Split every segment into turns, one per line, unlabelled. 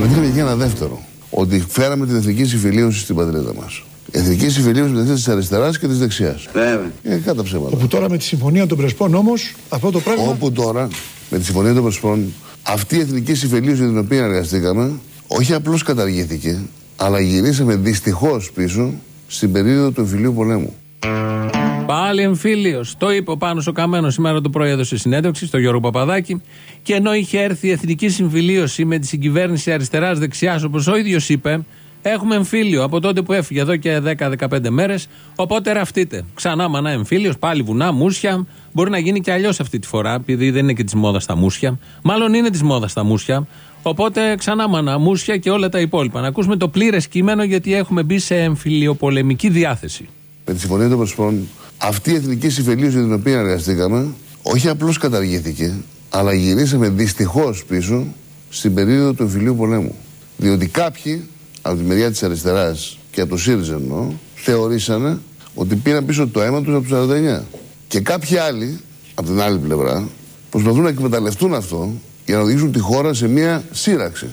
πετύχαμε και ένα δεύτερο. Ότι φέραμε την εθνική συμφιλίωση στην πατρίδα μας. Η εθνική συμφιλίωση μεταξύ της αριστεράς και της δεξιάς.
Βέβαια.
Κατά ψέματα.
Όπου τώρα με τη συμφωνία των Πρεσπών όμως αυτό το πράγμα.
Όπου τώρα με τη συμφωνία των Πρεσπών αυτή η εθνική συμφιλίωση για την οποία εργαστήκαμε όχι απλώς καταργήθηκε, αλλά γυρίσαμε δυστυχώς πίσω στην περίοδο του εμφυλίου πολέμου.
Πάλι εμφύλιος. Το είπε ο Πάνος ο Καμένος σήμερα το πρωί, έδωσε συνέντευξη στο Γιώργο Παπαδάκη. Και ενώ είχε έρθει η εθνική συμφιλίωση με τη συγκυβέρνηση αριστεράς-δεξιάς, όπως ο ίδιος είπε, έχουμε εμφύλιο από τότε που έφυγε εδώ και 10-15 μέρες. Οπότε ραφτείτε. Ξανά μανά εμφύλιος, πάλι βουνά, μούσια. Μπορεί να γίνει και αλλιώς αυτή τη φορά, επειδή δεν είναι και της μόδας τα μούσια. Μάλλον είναι της μόδας τα μούσια. Οπότε ξανά μανά, μούσια και όλα τα υπόλοιπα. Να ακούσουμε το πλήρες κείμενο, γιατί έχουμε μπει σε εμφυλιοπολεμική διάθεση.
Με τη συμφωνία των Πρεσπών αυτή η εθνική συμφιλίωση για την οποία εργαστήκαμε όχι απλώς καταργήθηκε, αλλά γυρίσαμε δυστυχώς πίσω στην περίοδο του εμφυλίου πολέμου. Διότι κάποιοι από τη μεριά της αριστεράς και από το ΣΥΡΙΖΑ εννοώ, θεωρήσανε ότι πήραν πίσω το αίμα τους από το 49. Και κάποιοι άλλοι, από την άλλη πλευρά, προσπαθούν να εκμεταλλευτούν αυτό για να οδηγήσουν τη χώρα σε μια σύραξη.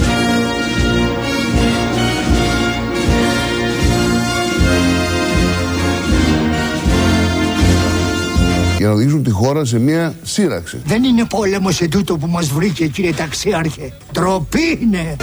Για να οδηγήσουν τη χώρα σε μια σύραξη.
Δεν είναι πόλεμος ετούτο που μας βρήκε, κύριε Ταξίαρχε. Ντροπή είναι.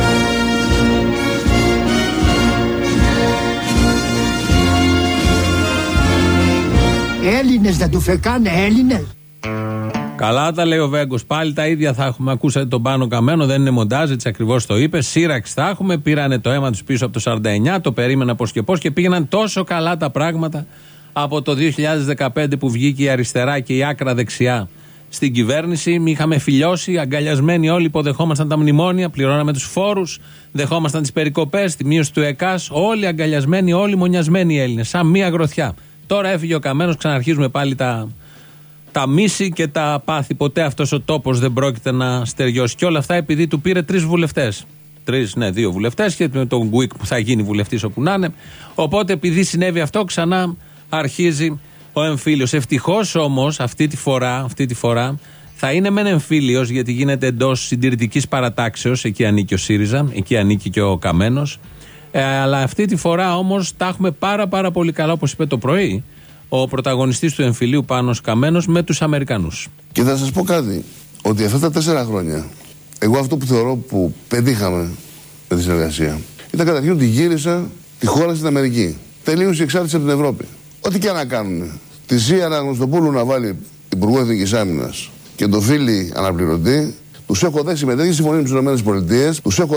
Έλληνες να του φεκάνε Έλληνες.
Καλά τα λέει ο Βέγκος. Πάλι τα ίδια θα έχουμε. Ακούσατε τον Πάνο Καμένο, δεν είναι μοντάζ, έτσι ακριβώς το είπε. Σύραξη θα έχουμε. Πήρανε το αίμα τους πίσω από το 49, το περίμενα πώς και πώς και πήγαιναν τόσο καλά τα πράγματα από το 2015 που βγήκε η αριστερά και η άκρα δεξιά στην κυβέρνηση. Μη είχαμε φιλιώσει, αγκαλιασμένοι όλοι, υποδεχόμασταν τα μνημόνια, πληρώναμε τους φόρους, δεχόμασταν τις περικοπές, τη μείωση του ΕΚΑΣ. Όλοι αγκαλιασμένοι, όλοι μονιασμένοι οι Έλληνες, σαν μία γροθιά. Τώρα έφυγε ο Καμένος, ξαναρχίζουμε πάλι τα μίση και τα πάθη. Ποτέ αυτός ο τόπος δεν πρόκειται να στεριώσει. Και όλα αυτά επειδή του πήρε 3 βουλευτές. 2 βουλευτές και με τον Γκουίκ που θα γίνει βουλευτής όπου να είναι. Οπότε επειδή συνέβη αυτό, ξανά αρχίζει ο εμφύλιος. Ευτυχώς όμως αυτή τη φορά θα είναι μεν εμφύλιος, γιατί γίνεται εντός συντηρητικής παρατάξεως. Εκεί ανήκει ο ΣΥΡΙΖΑ, εκεί ανήκει και ο Καμένος. Αλλά αυτή τη φορά όμως τα έχουμε πάρα πολύ καλά, όπως είπε το πρωί ο πρωταγωνιστής του εμφυλίου Πάνος Καμένος, με τους Αμερικανούς.
Και θα σας πω κάτι, ότι αυτά τα 4 χρόνια εγώ αυτό που θεωρώ που πετύχαμε με τη συνεργασία ήταν καταρχήν ότι γύρισα τη χώρα στην Αμερική. Τελείωσε η εξάρτηση από την Ευρώπη. Ό,τι και να κάνουν. Τη Ζία Αναγνωστοπούλου να βάλει υπουργό Εθνικής Άμυνας και τον Φίλη αναπληρωτή, τους έχω δέσει με τέτοιες συμφωνίες με τις ΗΠΑ,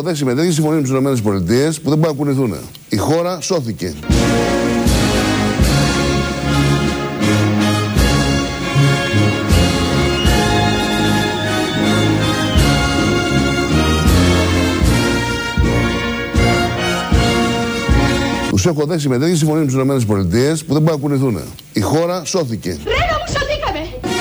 που δεν μπορούν να κουνηθούν. Η χώρα σώθηκε. Τους έχω δέσει με τέτοιες συμφωνίες με τις ΗΠΑ που δεν μπορούν να κουνηθούν. Η χώρα σώθηκε.
Ρένα μου, σωθήκαμε!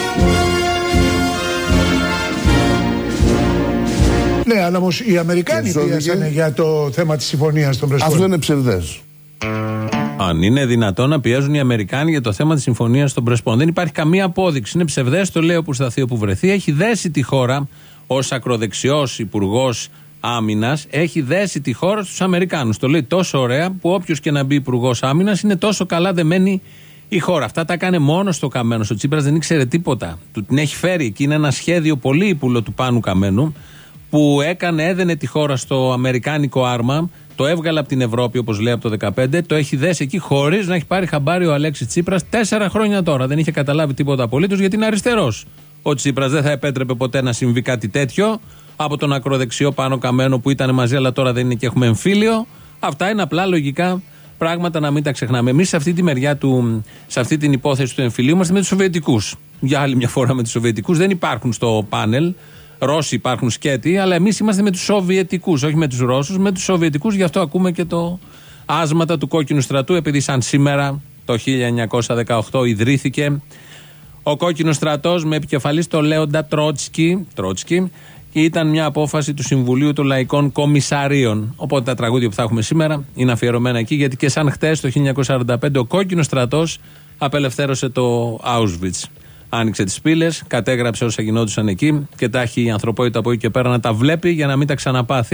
Ναι, αλλά όμως οι Αμερικάνοι πίεσανε για το θέμα της συμφωνίας των Πρεσπών.
Αυτό είναι ψευδές.
Αν είναι δυνατόν να πιέζουν οι Αμερικάνοι για το θέμα της συμφωνίας των Πρεσπών. Δεν υπάρχει καμία απόδειξη. Είναι ψευδές, το λέει όπου σταθεί όπου βρεθεί. Έχει δέσει τη χώρα ως ακροδεξιός υπουργός άμυνας, έχει δέσει τη χώρα στους Αμερικάνους. Το λέει τόσο ωραία που όποιος και να μπει υπουργός άμυνας είναι τόσο καλά δεμένη η χώρα. Αυτά τα έκανε μόνος το Καμένος. Ο Τσίπρας δεν ήξερε τίποτα. Του την έχει φέρει εκεί. Είναι ένα σχέδιο πολύ ύπουλο του Πάνου Καμένου που έδαινε τη χώρα στο αμερικάνικο άρμα. Το έβγαλε από την Ευρώπη, όπως λέει, από το 2015. Το έχει δέσει εκεί χωρίς να έχει πάρει χαμπάρι ο Αλέξης Τσίπρας 4 χρόνια τώρα. Δεν είχε καταλάβει τίποτα απολύτως, γιατί είναι αριστερός. Ο Τσίπρας δεν θα επέτρεπε ποτέ να συμβεί κάτι τέτοιο από τον ακροδεξιό Πάνο Καμένο που ήταν μαζί, αλλά τώρα δεν είναι και έχουμε εμφύλιο. Αυτά είναι απλά λογικά πράγματα, να μην τα ξεχνάμε. Εμείς σε αυτή τη μεριά σε αυτή την υπόθεση του εμφυλίου είμαστε με τους Σοβιετικούς. Για άλλη μια φορά με τους Σοβιετικούς. Δεν υπάρχουν στο πάνελ. Ρώσοι υπάρχουν σκέτοι, αλλά εμείς είμαστε με τους Σοβιετικούς, όχι με τους Ρώσους, με τους Σοβιετικούς. Γι' αυτό ακούμε και το άσματα του Κόκκινου Στρατού, επειδή σαν σήμερα το 1918 ιδρύθηκε ο Κόκκινος Στρατός με επικεφαλής το Λέοντα Τρότσκι, και ήταν μια απόφαση του Συμβουλίου των Λαϊκών Κομισαρίων. Οπότε τα τραγούδια που θα έχουμε σήμερα είναι αφιερωμένα εκεί, γιατί και σαν χτες το 1945 ο Κόκκινος Στρατός απελευθέρωσε το Auschwitz. Άνοιξε τις πύλες, κατέγραψε όσα γινόντουσαν εκεί και τα έχει η ανθρωπότητα από εκεί και πέρα να τα βλέπει για να μην τα ξαναπάθει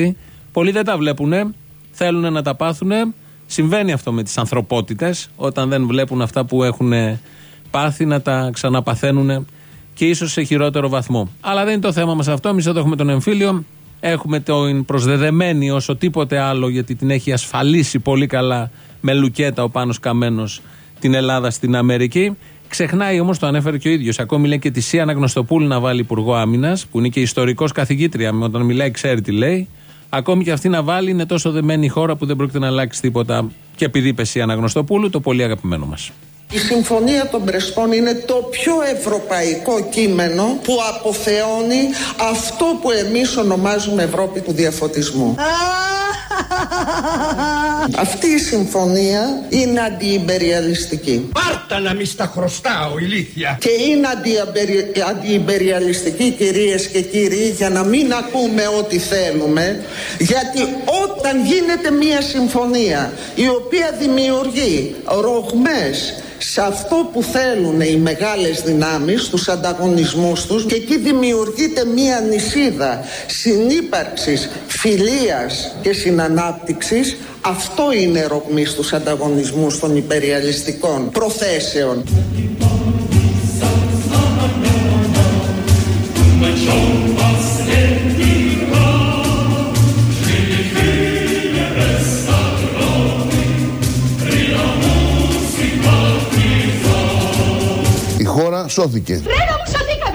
Πολλοί δεν τα βλέπουνε, θέλουν να τα πάθουνε. Συμβαίνει αυτό με τις ανθρωπότητες, όταν δεν βλέπουν αυτά που έχουν πάθει να τα ξαναπαθαίνουν και ίσως σε χειρότερο βαθμό. Αλλά δεν είναι το θέμα μας αυτό. Εμείς εδώ έχουμε τον εμφύλιο, έχουμε την προσδεδεμένη όσο τίποτε άλλο, γιατί την έχει ασφαλίσει πολύ καλά με λουκέτα ο Πάνος Καμένος την Ελλάδα στην Αμερική. Ξεχνάει όμως, το ανέφερε και ο ίδιος, ακόμη λέει και τη Σία Αναγνωστοπούλου να βάλει υπουργό άμυνας, που είναι και ιστορικός καθηγήτρια, όταν μιλάει ξέρει τι λέει. Ακόμη και αυτή να βάλει, είναι τόσο δεμένη η χώρα που δεν πρόκειται να αλλάξει τίποτα. Και επειδή είπε Σία Αναγνωστοπούλου, το πολύ αγαπημένο μας.
Η Συμφωνία των Πρεσπών είναι το πιο ευρωπαϊκό κείμενο που αποθεώνει αυτό που εμείς ονομάζουμε Ευρώπη του διαφωτισμού. Αυτή η συμφωνία είναι αντιυμπεριαλιστική.
Πάρτα να μη στα χρωστάω, ηλίθεια.
Και είναι αντιυμπεριαλιστική, κυρίες και κύριοι, για να μην ακούμε ό,τι θέλουμε, γιατί όταν γίνεται μια συμφωνία η οποία δημιουργεί ρογμές σε αυτό που θέλουν οι μεγάλες δυνάμεις, τους ανταγωνισμούς τους, και εκεί δημιουργείται μία νησίδα συνύπαρξης, φιλίας και συνανάπτυξης, αυτό είναι ρογμή στους ανταγωνισμούς των υπεριαλιστικών προθέσεων.
Η χώρα σώθηκε.
Φρένο μου, σωθήκαμε!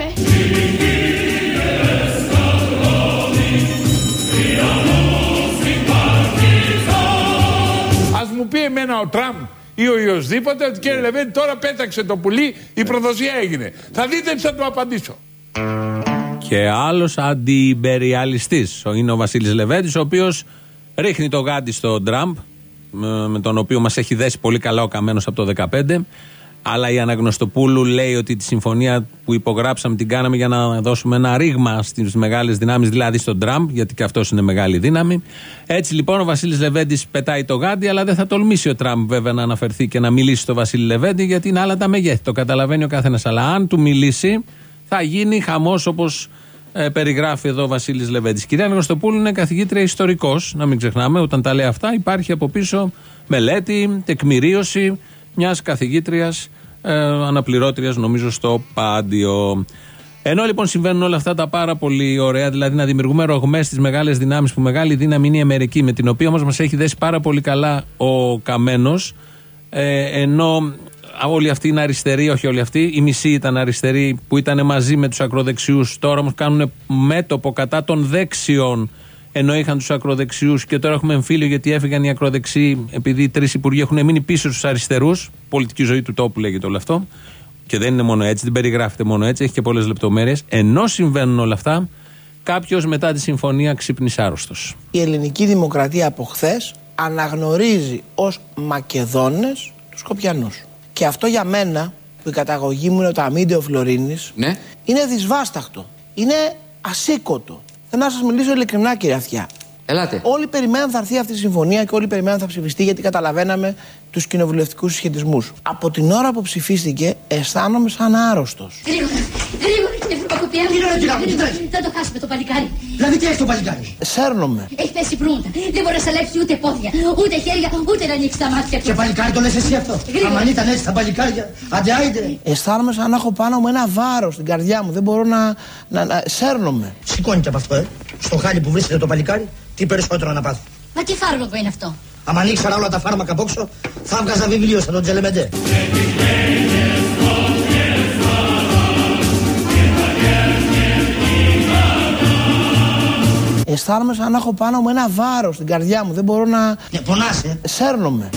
Ας μου πει εμένα ο Τραμπ ή ο οποιοσδήποτε ότι κύριε Λεβέντη τώρα πέταξε το πουλί, η προδοσία έγινε. Θα δείτε τι θα του απαντήσω.
Και άλλος αντιυμπεριαλιστής είναι ο Βασίλης Λεβέντης, ο οποίος ρίχνει το γάντι στον Τραμπ, με τον οποίο μας έχει δέσει πολύ καλά ο Καμένος από το 2015. Αλλά η Αναγνωστοπούλου λέει ότι τη συμφωνία που υπογράψαμε την κάναμε για να δώσουμε ένα ρήγμα στις μεγάλες δυνάμεις, δηλαδή στον Τραμπ, γιατί και αυτός είναι μεγάλη δύναμη. Έτσι λοιπόν ο Βασίλης Λεβέντης πετάει το γάντι, αλλά δεν θα τολμήσει ο Τραμπ βέβαια να αναφερθεί και να μιλήσει στο Βασίλη Λεβέντη, γιατί είναι άλλα τα μεγέθη. Το καταλαβαίνει ο καθένας. Αλλά αν του μιλήσει, θα γίνει χαμός όπως περιγράφει εδώ ο Βασίλης Λεβέντης. Η κυρία Αναγνωστοπούλου είναι καθηγήτρια ιστορικός, να μην ξεχνάμε, όταν τα λέει αυτά, υπάρχει από πίσω μελέτη, τεκμηρίωση μιας καθηγήτριας αναπληρώτριας, νομίζω, στο Πάντιο. Ενώ λοιπόν συμβαίνουν όλα αυτά τα πάρα πολύ ωραία, δηλαδή να δημιουργούμε ρογμές στις μεγάλες δυνάμεις, που μεγάλη δύναμη είναι η Αμερική, με την οποία όμως μας έχει δέσει πάρα πολύ καλά ο Καμένος, ενώ όλοι αυτοί είναι αριστεροί, όχι όλοι αυτοί, οι μισοί ήταν αριστεροί που ήταν μαζί με τους ακροδεξιούς, τώρα όμως κάνουν μέτωπο κατά των δεξιών, ενώ είχαν τους ακροδεξιούς, και τώρα έχουμε εμφύλιο γιατί έφυγαν οι ακροδεξιοί, επειδή οι τρεις υπουργοί έχουν μείνει πίσω στους αριστερούς. Πολιτική ζωή του τόπου λέγεται όλο αυτό. Και δεν είναι μόνο έτσι, δεν περιγράφεται μόνο έτσι, έχει και πολλές λεπτομέρειες. Ενώ συμβαίνουν όλα αυτά, κάποιος μετά τη συμφωνία ξύπνησε άρρωστος.
Η ελληνική δημοκρατία από χθες αναγνωρίζει ως Μακεδόνες τους Σκοπιανούς. Και αυτό για μένα, που η καταγωγή μου είναι το αμίντεο Φλωρίνης, ναι, είναι δυσβάσταχτο. Είναι ασήκωτο. Θέλω να σας μιλήσω ειλικρινά, κύριε Αυτιά.
Ελάτε.
Όλοι περιμέναν θα έρθει αυτή η συμφωνία και όλοι περιμέναν θα ψηφιστεί, γιατί καταλαβαίναμε τους κοινοβουλευτικούς συσχετισμούς. Από την ώρα που ψηφίστηκε, αισθάνομαι σαν άρρωστος.
Γρήγορα την ευρωπαϊκή. Θα το χάσουμε το παλικάρι.
Δηλαδή τι έχει το παλικάρι?
Σέρνομαι.
Έχει πέσει προύντα. Δεν μπορεί να σαλέψει ούτε πόδια, ούτε χέρια, ούτε να ανοίξει τα μάτια του.
Και παλικάρι το λες εσύ αυτό? Αν ήταν έτσι τα παλικάρια, άντε άιντε.
Αισθάνομαι σαν να έχω πάνω μου ένα βάρος στην καρδιά μου. Δεν μπορώ να σέρνομαι.
Σηκώνεται από αυτό, στο χάλι που βρίσκεται το παλικάρι, τι περισσότερο να πάθει.
Μα τι φάρμακο είναι αυτό?
Αν ανοίξαρα όλα τα φάρμακα από έξω, θα έβγαζα βιβλίο σαν τον Τζελεμεντέ.
Αισθάνομαι σαν να έχω πάνω μου ένα βάρος στην καρδιά μου. Δεν μπορώ να...
Πονάσαι.
Σέρνομαι.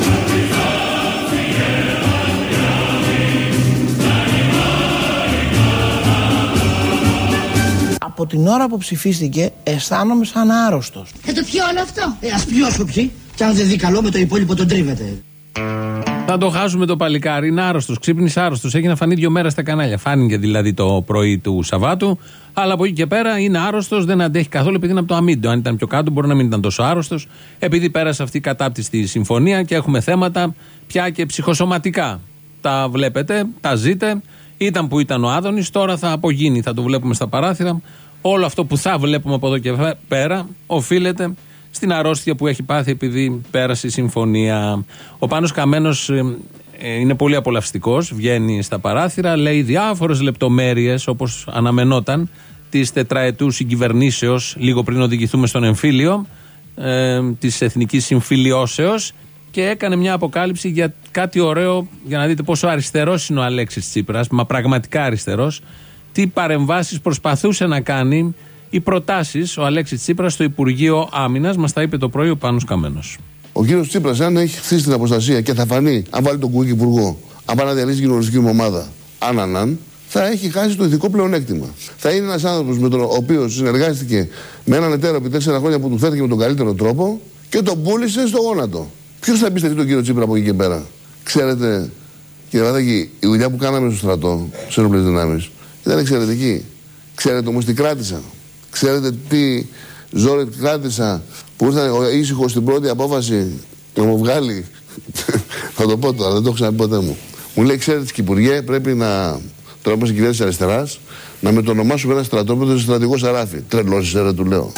Από την ώρα που ψηφίστηκε, αισθάνομαι σαν άρρωστος.
Θα το πιω όλο αυτό?
Ας πιώσω πιει, και αν δεν δει καλό με το υπόλοιπο τον τρίβεται.
Θα το χάσουμε το παλικάρι. Είναι άρρωστος, ξύπνησε άρρωστος. Έχει να φανεί 2 μέρες στα κανάλια. Φάνηκε δηλαδή το πρωί του Σαββάτου. Αλλά από εκεί και πέρα είναι άρρωστος, δεν αντέχει καθόλου, επειδή είναι από το αμίντο. Αν ήταν πιο κάτω, μπορεί να μην ήταν τόσο άρρωστος. Επειδή πέρασε αυτή η κατάπτυστη συμφωνία και έχουμε θέματα πια και ψυχοσωματικά. Τα βλέπετε, τα ζείτε. Ήταν που ήταν ο Άδωνης, τώρα θα απογίνει, θα το βλέπουμε στα παράθυρα. Όλο αυτό που θα βλέπουμε από εδώ και πέρα οφείλεται στην αρρώστια που έχει πάθει επειδή πέρασε η συμφωνία. Ο Πάνος Καμένος είναι πολύ απολαυστικός, βγαίνει στα παράθυρα, λέει διάφορες λεπτομέρειες όπως αναμενόταν της τετραετούς συγκυβερνήσεως λίγο πριν οδηγηθούμε στον εμφύλιο της εθνικής συμφιλιώσεως και έκανε μια αποκάλυψη για κάτι ωραίο για να δείτε πόσο αριστερός είναι ο Αλέξης Τσίπρας, μα πραγματικά αριστερός, τι παρεμβάσεις προσπαθούσε να κάνει, οι προτάσεις ο Αλέξης Τσίπρας στο Υπουργείο Άμυνας, μας τα είπε το πρωί ο Πάνος Καμένος.
Ο κύριος Τσίπρας, αν έχει χτίσει την αποστασία και θα φανεί, αν βάλει τον κουκί υπουργό, αν πάει να διαλύσει την κοινωνιστική μου ομάδα, αν, θα έχει χάσει το ηθικό πλεονέκτημα. Θα είναι ένας άνθρωπος με τον οποίο συνεργάστηκε με έναν εταίρο επί 4 χρόνια που του φέρθηκε με τον καλύτερο τρόπο και τον πούλησε στο γόνατο. Ποιος θα εμπιστευτεί τον κύριο Τσίπρα από εκεί και πέρα? Ξέρετε, κύριε Βαδάκη, η δουλειά που κάναμε στο στρατό, στις ενόπλες δυνάμεις, ήταν εξαιρετική. Ξέρετε όμως τι κράτησα? Ξέρετε τι ζόρι κράτησα που ήρθαν ήσυχο στην πρώτη απόφαση να μου βγάλει? Θα το πω τώρα, δεν το έχω ξαναπεί ποτέ μου. Μου λέει, ξέρετε, Υπουργέ, πρέπει να. Τώρα είμαστε κυβέρνηση της αριστεράς, να με το ονομάσουμε ένα στρατόπεδο στο στρατηγό Σαράφι. Τρελός είσαι, ρε, του λέω.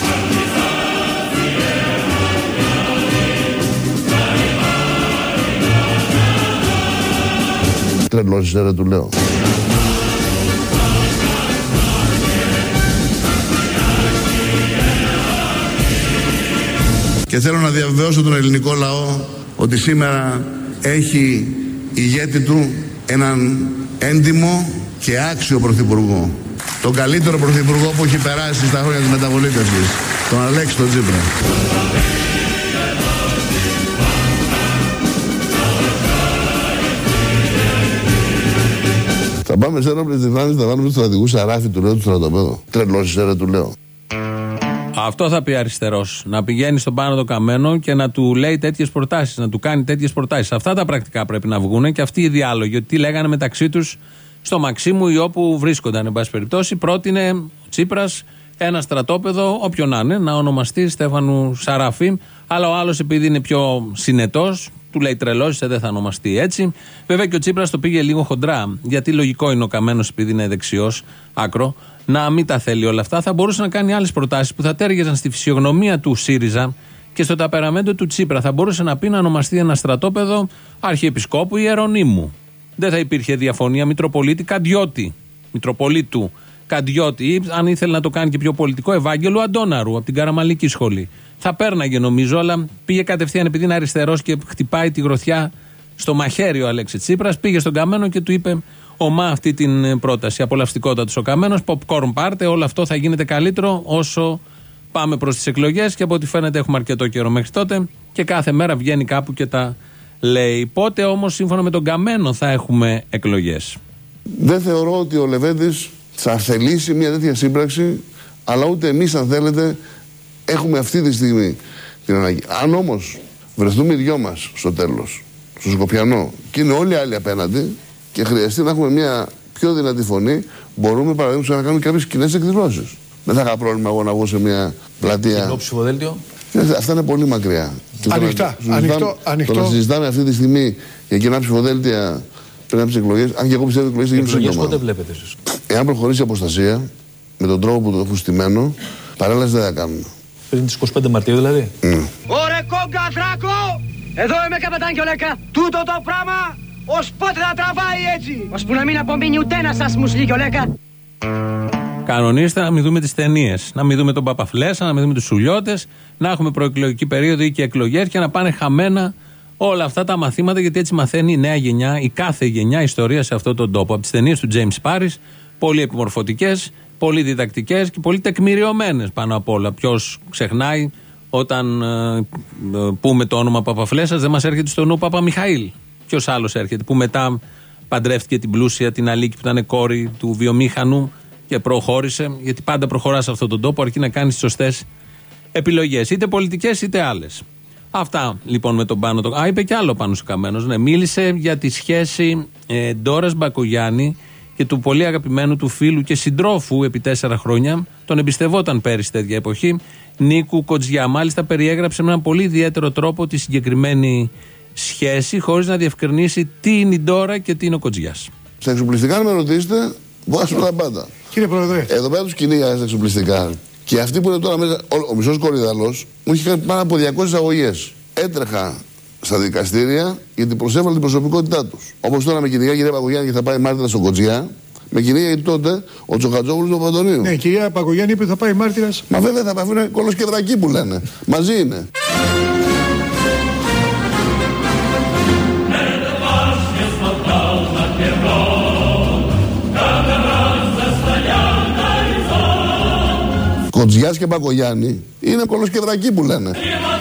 Τρελός είσαι, ρε, του λέω. Και θέλω να διαβεβαιώσω τον ελληνικό λαό ότι σήμερα έχει ηγέτη του έναν έντιμο και άξιο πρωθυπουργό. Τον καλύτερο πρωθυπουργό που έχει περάσει στα χρόνια της μεταβολήτευσης. Τον Αλέξη τον Τσίπρα. Θα πάμε σε ένοπλες δυνάμεις, θα βάλουμε τους στρατηγούς Σαράφι, του λέω, του στρατοπέδου. Τρελός είσαι, ρε, του λέω.
Αυτό θα πει αριστερός. Να πηγαίνει στον Πάνο το Καμένο και να του λέει τέτοιες προτάσεις, να του κάνει τέτοιες προτάσεις. Αυτά τα πρακτικά πρέπει να βγουν και αυτοί οι διάλογοι. Ότι τι λέγανε μεταξύ τους στο Μαξίμου ή όπου βρίσκονταν, εν πάση περιπτώσει. Πρότεινε ο Τσίπρας ένα στρατόπεδο, όποιον να είναι, να ονομαστεί Στέφανου Σαράφη. Αλλά ο άλλος, επειδή είναι πιο συνετός, του λέει τρελός, δεν θα ονομαστεί έτσι. Βέβαια και ο Τσίπρας το πήγε λίγο χοντρά. Γιατί λογικό είναι ο Καμένος, επειδή είναι δεξιός, άκρο, να μην τα θέλει όλα αυτά. Θα μπορούσε να κάνει άλλες προτάσεις που θα τέργεζαν στη φυσιογνωμία του ΣΥΡΙΖΑ και στο ταπεραμέντο του Τσίπρα. Θα μπορούσε να πει να ονομαστεί ένα στρατόπεδο Αρχιεπισκόπου Ιερονύμου. Δεν θα υπήρχε διαφωνία Μητροπολίτη Καντιώτη. Μητροπολίτου Καντιώτη. Ή αν ήθελε να το κάνει και πιο πολιτικό, Ευάγγελου Αντώναρου από την Καραμαλική σχολή. Θα πέρναγε νομίζω, αλλά πήγε κατευθείαν επειδή είναι αριστερός και χτυπάει τη γροθιά στο μαχαίρι ο Αλέξης Τσίπρας. Πήγε στον Καμένο και του είπε ομά αυτή την πρόταση. Απολαυστικότατος ο Καμένος, popcorn πάρτε, όλο αυτό θα γίνεται καλύτερο όσο πάμε προς τις εκλογές και από ό,τι φαίνεται έχουμε αρκετό καιρό μέχρι τότε και κάθε μέρα βγαίνει κάπου και τα λέει. Πότε όμως σύμφωνα με τον Καμένο θα έχουμε εκλογές?
Δεν θεωρώ ότι ο Λεβέντης θα θελήσει μια τέτοια σύμπραξη, αλλά ούτε εμείς, αν θέλετε, έχουμε αυτή τη στιγμή την ανάγκη. Αν όμως βρεθούμε οι δυο μας στο τέλος, στο Σκοπιανό, και είναι όλοι οι άλλοι απέναντι και χρειαστεί να έχουμε μια πιο δυνατή φωνή, μπορούμε παραδείγματος να κάνουμε κάποιες κοινές εκδηλώσεις. Δεν θα είχα πρόβλημα εγώ να βγω σε μια πλατεία.
Κοινό ψηφοδέλτιο.
Αυτά είναι πολύ μακριά.
Ανοιχτά.
Το να συζητάμε αυτή τη στιγμή για κοινά ψηφοδέλτια πριν από τις εκλογές, αν και εγώ πιστεύω ότι οι εκλογές θα γίνουν σύντομα.
Πότε βλέπετε εσείς?
Εάν προχωρήσει η αποστασία με τον τρόπο που το έχουν στημένο, παρέλαση δεν θα κάνουν.
Πριν τις 25 Μαρτίου δηλαδή.
Ωρε κόγκα δράκο! Εδώ είμαι καπετάν Κιολέκα. Τούτο το πράγμα ως πότε θα τραβάει έτσι? Ώσπου να μην απομείνει ούτε ένας σας μουσλή Κιολέκα.
Κανονίστε να μην δούμε τις ταινίες, να μην δούμε τον Παπαφλέσσα, να μην δούμε τους Σουλιώτες, να έχουμε προεκλογική περίοδο ή και εκλογές και να πάνε χαμένα όλα αυτά τα μαθήματα, γιατί έτσι μαθαίνει η νέα γενιά, η κάθε γενιά ιστορία σε αυτόν τον τόπο. Από τις ταινίες του James Paris, πολύ επιμορφωτικές, πολύ διδακτικές και πολύ τεκμηριωμένες πάνω απ' όλα. Ποιος ξεχνάει όταν πούμε το όνομα Παπαφλέσσας, δεν μας έρχεται στο νου Παπαμιχαήλ. Ποιος άλλος έρχεται, που μετά παντρεύτηκε την πλούσια, την Αλίκη, που ήταν κόρη του βιομήχανου και προχώρησε, γιατί πάντα προχωρά σε αυτόν τον τόπο, αρκεί να κάνει τις σωστές επιλογές, είτε πολιτικές είτε άλλες. Αυτά λοιπόν με τον Πάνο. Είπε και άλλο Πάνος ο Καμένος. Ναι, μίλησε για τη σχέση Ντόρας Μπακογιάννη και του πολύ αγαπημένου του φίλου και συντρόφου επί 4 χρόνια. Τον εμπιστευόταν πέρυσι τέτοια εποχή, Νίκου Κοτζιά. Μάλιστα περιέγραψε με έναν πολύ ιδιαίτερο τρόπο τη συγκεκριμένη σχέση, χωρίς να διευκρινίσει τι είναι η Ντόρα και τι είναι ο Κοτζιάς.
Στα εξοπλιστικά, αν με ρωτήσετε, μπορώ να σου πω τα πάντα.
Κύριε Πρόεδρε.
Εδώ πέρα τους κυνήγαγα στα εξοπλιστικά. Και αυτή που είναι τώρα μέσα, ο μισός Κορυδαλός, μου είχε κάνει πάνω από 200 αγωγές. Έτρεχα στα δικαστήρια γιατί προσέβαλαν την προσωπικότητά τους. Όπως τώρα με κυνηγά η κυρία Πακογιάννη και θα πάει μάρτυρα στον Κοτζιά, με κυνηγά γιατί τότε ο Τσοχατζόγλους του Παπαντονίου.
Ναι, η κυρία Πακογιάννη είπε θα πάει μάρτυρας.
Μα βέβαια θα πάει, κολοσκεδρακοί που λένε. Μαζί είναι. Κοτζιάς και Πακογιάννη είναι κολοσκεδρακοί που λένε.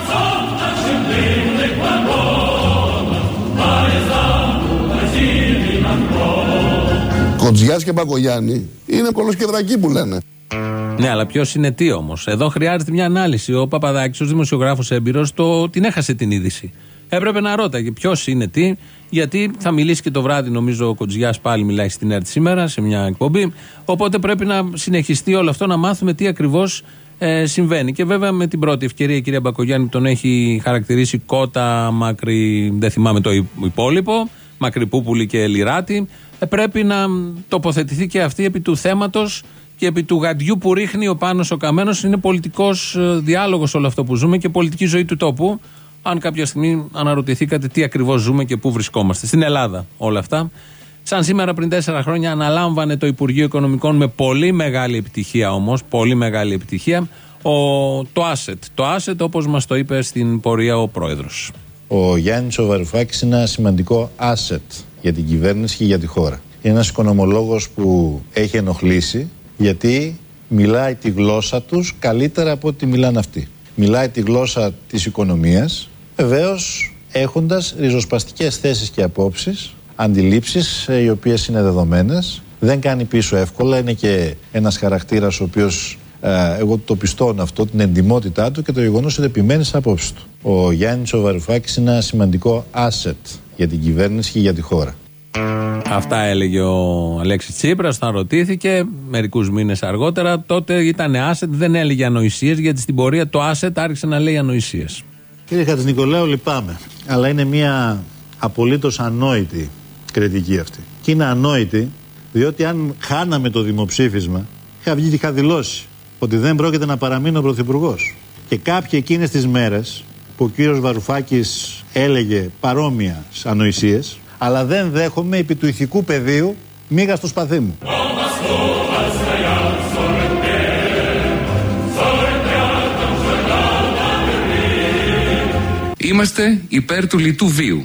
Κοτζιάς και Πακογιάννη είναι κολοσκεδρακοί που λένε.
Ναι, αλλά ποιος είναι τι όμως? Εδώ χρειάζεται μια ανάλυση. Ο Παπαδάκης, ως δημοσιογράφος έμπειρος, την έχασε την είδηση. Έπρεπε να ρώταγε ποιος είναι τι, γιατί θα μιλήσει και το βράδυ, νομίζω ο Κοτζιάς πάλι μιλάει στην ΕΡΤ σήμερα σε μια εκπομπή. Οπότε πρέπει να συνεχιστεί όλο αυτό, να μάθουμε τι ακριβώς συμβαίνει. Και βέβαια με την πρώτη ευκαιρία η κυρία Πακογιάννη τον έχει χαρακτηρίσει κότα, μακρι, δεν θυμάμαι το υπόλοιπο, Μακρυπούπουλη και Λυράτη. Πρέπει να τοποθετηθεί και αυτή επί του θέματος και επί του γαντιού που ρίχνει ο Πάνος ο Καμένος. Είναι πολιτικός διάλογος όλο αυτό που ζούμε και πολιτική ζωή του τόπου. Αν κάποια στιγμή αναρωτηθήκατε τι ακριβώς ζούμε και πού βρισκόμαστε. Στην Ελλάδα όλα αυτά. Σαν σήμερα πριν 4 χρόνια αναλάμβανε το Υπουργείο Οικονομικών με πολύ μεγάλη επιτυχία όμως, πολύ μεγάλη επιτυχία, το asset. Το asset όπως μας το είπε στην πορεία ο πρόεδρος.
Ο Γιάννης ο Βαρουφάκης είναι ένα σημαντικό asset για την κυβέρνηση και για τη χώρα. Είναι ένας οικονομολόγος που έχει ενοχλήσει γιατί μιλάει τη γλώσσα τους καλύτερα από ό,τι μιλάνε αυτοί. Μιλάει τη γλώσσα της οικονομίας, βεβαίως έχοντας ριζοσπαστικές θέσεις και απόψεις, αντιλήψεις οι οποίες είναι δεδομένες, δεν κάνει πίσω εύκολα, είναι και ένας χαρακτήρας ο οποίος εγώ το πιστώνω αυτό, την εντιμότητά του και το γεγονός ότι επιμένει στις απόψεις του. Ο Γιάννης ο Βαρουφάκης είναι ένα σημαντικό asset για την κυβέρνηση και για τη χώρα.
Αυτά έλεγε ο Αλέξης Τσίπρας όταν ρωτήθηκε μερικούς μήνες αργότερα. Τότε ήταν asset, δεν έλεγε ανοησίες, γιατί στην πορεία το asset άρχισε να λέει ανοησίες.
Κύριε Χατζηνικολάου, λυπάμαι, αλλά είναι μια απολύτως ανόητη κριτική αυτή. Και είναι ανόητη διότι αν χάναμε το δημοψήφισμα, είχα βγει και είχα δηλώσει ότι δεν πρόκειται να παραμείνω πρωθυπουργός. Και κάποιοι εκείνες τις μέρες που ο κύριος Βαρουφάκης έλεγε παρόμοια ανοησίες, αλλά δεν δέχομαι επί του ηθικού πεδίου μίγα στο σπαθί μου.
Είμαστε υπέρ του λιτού βίου.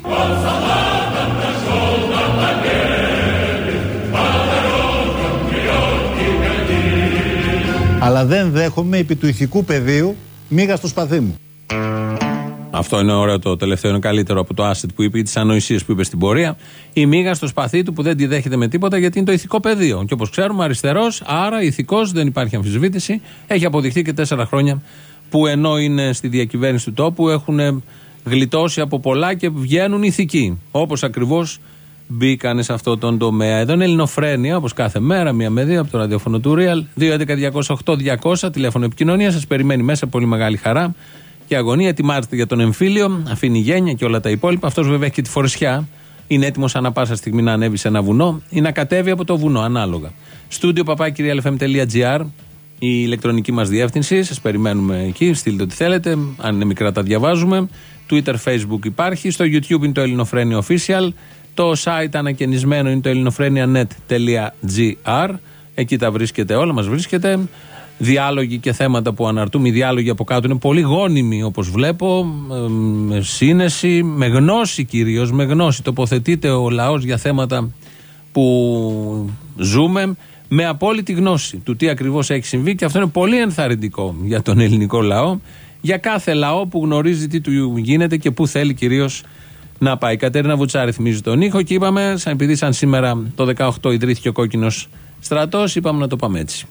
Αλλά δεν δέχομαι επί του ηθικού πεδίου μίγα στο σπαθί μου.
Αυτό είναι ωραίο, το τελευταίο είναι καλύτερο από το asset που είπε ή τις ανοησίες που είπε στην πορεία. Η μίγα στο σπαθί του που δεν τη δέχεται με τίποτα γιατί είναι το ηθικό πεδίο. Και όπως ξέρουμε, αριστερός, άρα ηθικός, δεν υπάρχει αμφισβήτηση. Έχει αποδειχθεί και 4 χρόνια που ενώ είναι στη διακυβέρνηση του τόπου έχουν γλιτώσει από πολλά και βγαίνουν ηθικοί. Όπως ακριβώς μπήκανε σε αυτό τον τομέα. Εδώ είναι Ελληνοφρένεια, όπως κάθε μέρα, 1 με 2 από το ραδιόφωνο του Real. 2.11.208.200 τηλέφωνο επικοινωνία. Σας περιμένει μέσα, πολύ μεγάλη χαρά και αγωνία. Ετοιμάζεται για τον εμφύλιο, αφήνει γένεια και όλα τα υπόλοιπα. Αυτός βέβαια έχει και τη φορεσιά. Είναι έτοιμος ανά πάσα στιγμή να ανέβει σε ένα βουνό ή να κατέβει από το βουνό, ανάλογα. Studio@realfm.gr η ηλεκτρονική μας διεύθυνση. Σας περιμένουμε εκεί. Στείλτε ό,τι θέλετε. Αν είναι μικρά, τα διαβάζουμε. Twitter, Facebook υπάρχει. Στο YouTube είναι το Ελληνοφρένεια Official. Το site ανακαινισμένο είναι το ελληνοφρένια.net.gr. Εκεί τα βρίσκετε όλα, μας βρίσκετε. Διάλογοι και θέματα που αναρτούμε. Οι διάλογοι από κάτω είναι πολύ γόνιμοι, όπως βλέπω. Με σύνεση, με γνώση κυρίως. Με γνώση. Τοποθετείται ο λαός για θέματα που ζούμε με απόλυτη γνώση του τι ακριβώς έχει συμβεί. Και αυτό είναι πολύ ενθαρρυντικό για τον ελληνικό λαό. Για κάθε λαό που γνωρίζει τι του γίνεται και πού θέλει κυρίως να πάει. Η Κατέρινα Βουτσά ρυθμίζει τον ήχο και είπαμε, επειδή σαν σήμερα το 18 ιδρύθηκε ο Κόκκινος Στρατός, είπαμε να το πάμε έτσι.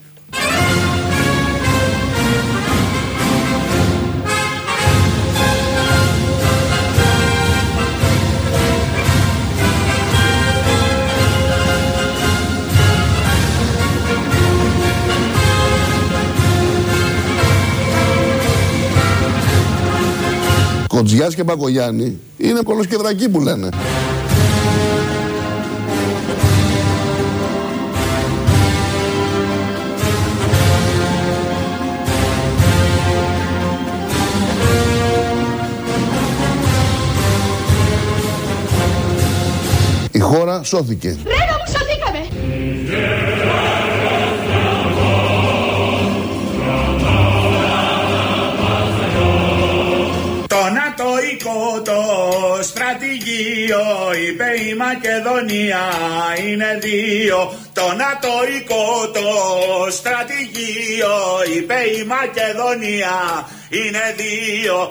Κοτζιάς και Πακογιάννη είναι κολοσκεδρακοί που λένε. χώρα σώθηκε.
Ρέγα μου, σωθήκαμε.
Το νατοϊκό το στρατηγείο, είπε η Μακεδονία είναι δύο. Το νατοϊκό το στρατηγείο, είπε η Μακεδονία είναι δύο.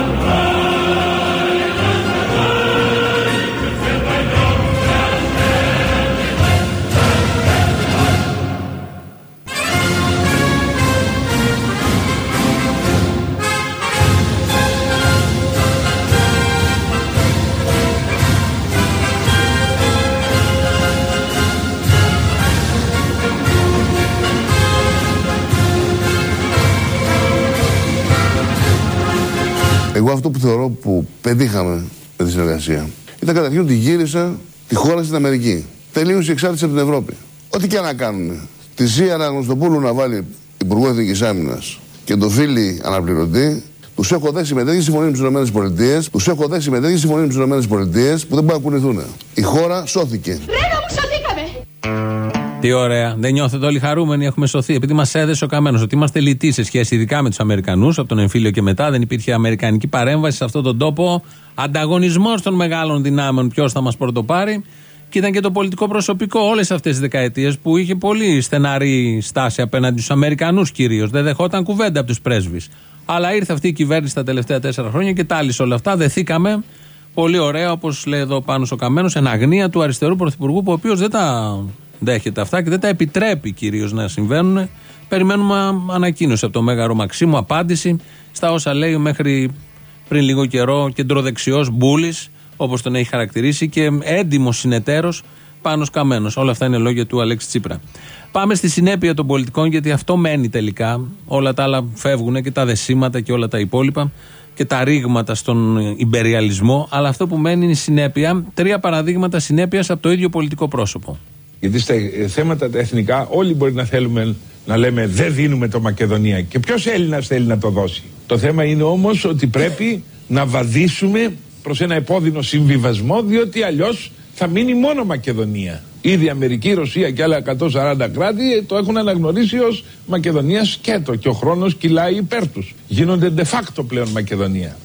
Εγώ αυτό που θεωρώ που πετύχαμε με τη συνεργασία ήταν καταρχήν ότι γύρισα τη χώρα στην Αμερική. Τελείωσε η εξάρτηση από την Ευρώπη. Ό,τι και να κάνουν. Τη Ζία Αναγνωστοπούλου να βάλει υπουργό Εθνικής Άμυνας και τον Φίλη αναπληρωτή, τους έχω δέσει με τέτοιες συμφωνίες με τις ΗΠΑ, τους έχω δέσει με τέτοιες συμφωνίες με τις ΗΠΑ που δεν μπορούν να κουνηθούν. Η χώρα σώθηκε.
Ρέγα μου, σωθήκαμε.
Τι ωραία. Δεν νιώθετε όλοι χαρούμενοι, έχουμε σωθεί. Επειδή μας έδεσε ο Καμένος ότι είμαστε λυτοί σε σχέση ειδικά με τους Αμερικανούς, από τον εμφύλιο και μετά δεν υπήρχε αμερικανική παρέμβαση σε αυτόν τον τόπο. Ανταγωνισμός των μεγάλων δυνάμεων, ποιος θα μας πρωτοπάρει. Και ήταν και το πολιτικό προσωπικό όλες αυτές τις δεκαετίες που είχε πολύ στεναρή στάση απέναντι στους Αμερικανούς κυρίως. Δεν δεχόταν κουβέντα από τους πρέσβεις. Αλλά ήρθε αυτή η κυβέρνηση τα τελευταία 4 χρόνια και τάλισε όλα αυτά. Δεθήκαμε. Πολύ ωραία, όπως λέει εδώ πάνω ο Καμένος, εν αγνία του αριστερού πρωθυπουργού, που ο οποίος δεν τα δέχεται αυτά και δεν τα επιτρέπει κυρίως να συμβαίνουν. Περιμένουμε ανακοίνωση από τον Μέγαρο Μαξίμου, απάντηση στα όσα λέει μέχρι πριν λίγο καιρό κεντροδεξιός μπούλης, όπως τον έχει χαρακτηρίσει, και έντιμος συνεταίρος Πάνος Καμένος. Όλα αυτά είναι λόγια του Αλέξη Τσίπρα. Πάμε στη συνέπεια των πολιτικών, γιατί αυτό μένει τελικά. Όλα τα άλλα φεύγουν και τα δεσίματα και όλα τα υπόλοιπα και τα ρήγματα στον ιμπεριαλισμό. Αλλά αυτό που μένει είναι η συνέπεια. 3 παραδείγματα συνέπειας από το ίδιο πολιτικό πρόσωπο.
Γιατί στα θέματα τα εθνικά όλοι μπορεί να θέλουμε να λέμε δεν δίνουμε το Μακεδονία. Και ποιος Έλληνας θέλει να το δώσει. Το θέμα είναι όμως ότι πρέπει να βαδίσουμε προς ένα επώδυνο συμβιβασμό, διότι αλλιώς θα μείνει μόνο Μακεδονία. Ήδη Αμερική, Ρωσία και άλλα 140 κράτη το έχουν αναγνωρίσει ως Μακεδονία σκέτο και ο χρόνος κυλάει υπέρ τους. Γίνονται de facto πλέον Μακεδονία.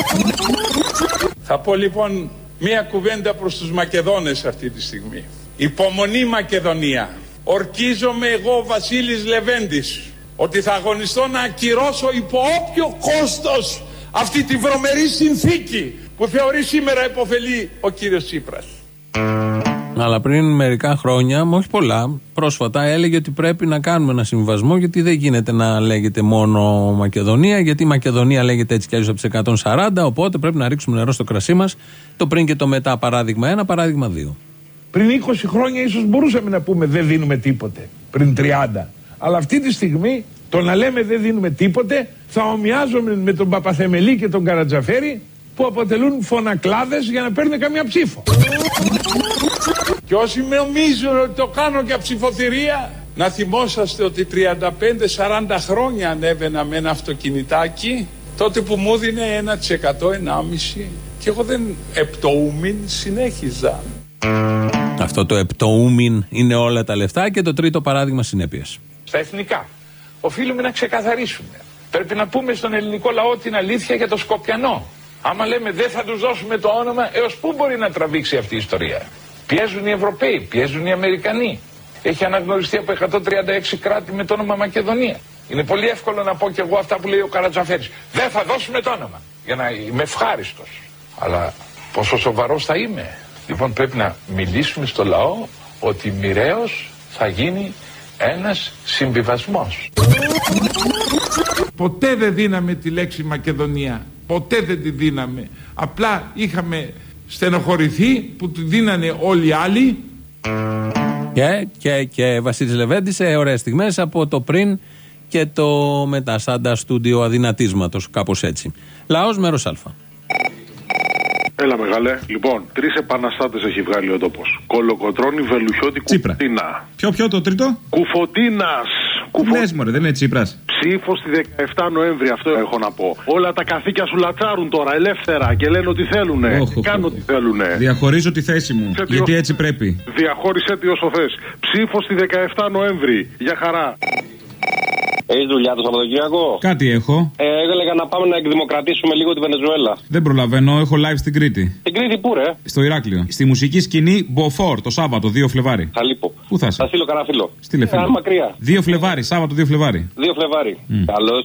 Θα πω λοιπόν μία κουβέντα προς τους Μακεδόνες αυτή τη στιγμή. Υπομονή Μακεδονία. Ορκίζομαι εγώ, Βασίλης Λεβέντης, ότι θα αγωνιστώ να ακυρώσω υπό όποιο κόστος αυτή τη βρωμερή συνθήκη που θεωρεί σήμερα υποφελή ο κύριος Τσίπρας.
Αλλά πριν μερικά χρόνια, όχι πολλά, πρόσφατα έλεγε ότι πρέπει να κάνουμε ένα συμβιβασμό, γιατί δεν γίνεται να λέγεται μόνο Μακεδονία, γιατί η Μακεδονία λέγεται έτσι κι αλλιώς από τις 140, οπότε πρέπει να ρίξουμε νερό στο κρασί μας. Το πριν και το μετά, παράδειγμα 1, παράδειγμα 2.
Πριν 20 χρόνια ίσως μπορούσαμε να πούμε δεν δίνουμε τίποτε, πριν 30. Αλλά αυτή τη στιγμή το να λέμε δεν δίνουμε τίποτε θα ομοιάζομαι με τον Παπαθεμελή και τον Καρατζαφέρη, που αποτελούν φωνακλάδες για να παίρνουν καμία ψήφο. Και όσοι νομίζουν ότι το κάνω για ψηφοθυρία, να θυμόσαστε ότι 35-40 χρόνια ανέβαινα με ένα αυτοκινητάκι, τότε που μου δίνε 1%, 1,5%, και εγώ δεν επτοούμην συνέχιζα.
Αυτό το επτοούμην είναι όλα τα λεφτά. Και το τρίτο παράδειγμα συνέπειας.
Στα εθνικά οφείλουμε να ξεκαθαρίσουμε. Πρέπει να πούμε στον ελληνικό λαό την αλήθεια για το Σκοπιανό. Άμα λέμε δεν θα τους δώσουμε το όνομα, έως πού μπορεί να τραβήξει αυτή η ιστορία. Πιέζουν οι Ευρωπαίοι, πιέζουν οι Αμερικανοί. Έχει αναγνωριστεί από 136 κράτη με το όνομα Μακεδονία. Είναι πολύ εύκολο να πω κι εγώ αυτά που λέει ο Καρατζαφέρης. Δεν θα δώσουμε το όνομα, για να είμαι ευχάριστος. Αλλά πόσο σοβαρός θα είμαι. Λοιπόν, πρέπει να μιλήσουμε στο λαό ότι μοιραίως θα γίνει ένας συμβιβασμός.
Ποτέ δεν δίναμε τη λέξη Μακεδονία. Ποτέ δεν τη δίναμε. Απλά είχαμε στενοχωρηθεί που τη δίνανε όλοι οι άλλοι.
Και Βασίλης Λεβέντης σε ωραίες στιγμές από το πριν και το μετά, σαν τα στούντιο αδυνατίσματος, κάπως έτσι. Λαός, μέρος Α.
Έλα μεγάλε. Λοιπόν, 3 επαναστάτες έχει βγάλει ο τόπος. Κολοκοτρώνη, Βελουχιώτη, Κουφωτίνα.
Ποιο το τρίτο?
Κουφωτίνας.
Λες μωρέ, δεν είναι Τσίπρας.
Ψήφο στη 17 Νοέμβρη, αυτό έχω να πω. Όλα τα καθήκια σου λατσάρουν τώρα ελεύθερα και λένε ότι θέλουνε. Κάνουν ό,τι θέλουνε.
Διαχωρίζω τη θέση μου. Γιατί έτσι πρέπει.
Διαχώρισε τι όσο θες. Ψήφο στη 17 Νοέμβρη. Για χαρά.
Έχεις δουλειά το Σαββατοκύριακο?
Κάτι έχω.
Έλεγα να πάμε να εκδημοκρατήσουμε λίγο τη Βενεζουέλα.
Δεν προλαβαίνω, έχω live στην Κρήτη.
Στην Κρήτη πού ρε?
Στο Ηράκλειο. Στη μουσική σκηνή Μποφόρ το Σάββατο, 2 Φλεβάρι.
Θα λείπω.
Πού θα είσαι?
Θα στείλω κανένα φίλο.
Στείλε φίλο.
Μακριά.
2 Φλεβάρι, Σάββατο 2 Φλεβάρι.
2 Φλεβάρι. Καλώς.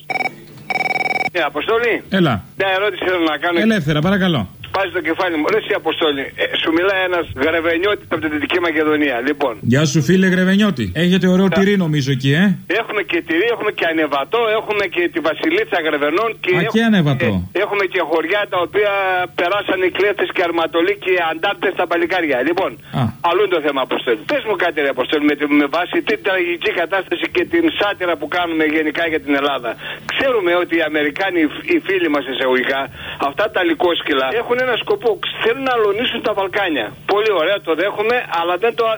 Αποστόλη.
Έλα.
Μια ερώτηση θέλω να κάνω.
Ελεύθερα, παρακαλώ.
Πάζει το κεφάλι μου. Ρε εσύ Αποστόλη, σου μιλάει ένας Γρεβενιώτης από την Δυτική Μακεδονία. Λοιπόν.
Γεια σου φίλε Γρεβενιώτη. Έχετε ωραίο τυρί νομίζω εκεί,
Έχουμε και τυρί, έχουμε και ανεβατό, έχουμε και τη Βασιλίτσα Γρεβενών.
Και ανεβατό.
Έχουμε και χωριά τα οποία περάσαν οι κλέφτες και αρματολοί και αντάρτες στα παλικάρια. Λοιπόν, αλλού είναι το θέμα Αποστόλη. Πες μου κάτι ρε Αποστόλη με βάση την τραγική κατάσταση και την σάτυρα που κάνουμε γενικά για την Ελλάδα. Ξέρουμε ότι οι Αμερικάνοι, οι φίλοι μας εισαγωγικά, αυτά τα λικόσκυλα έχουν ένα σκοπό. Θέλουν να αλωνίσουν τα Βαλκάνια. Πολύ ωραία, το δέχομαι, αλλά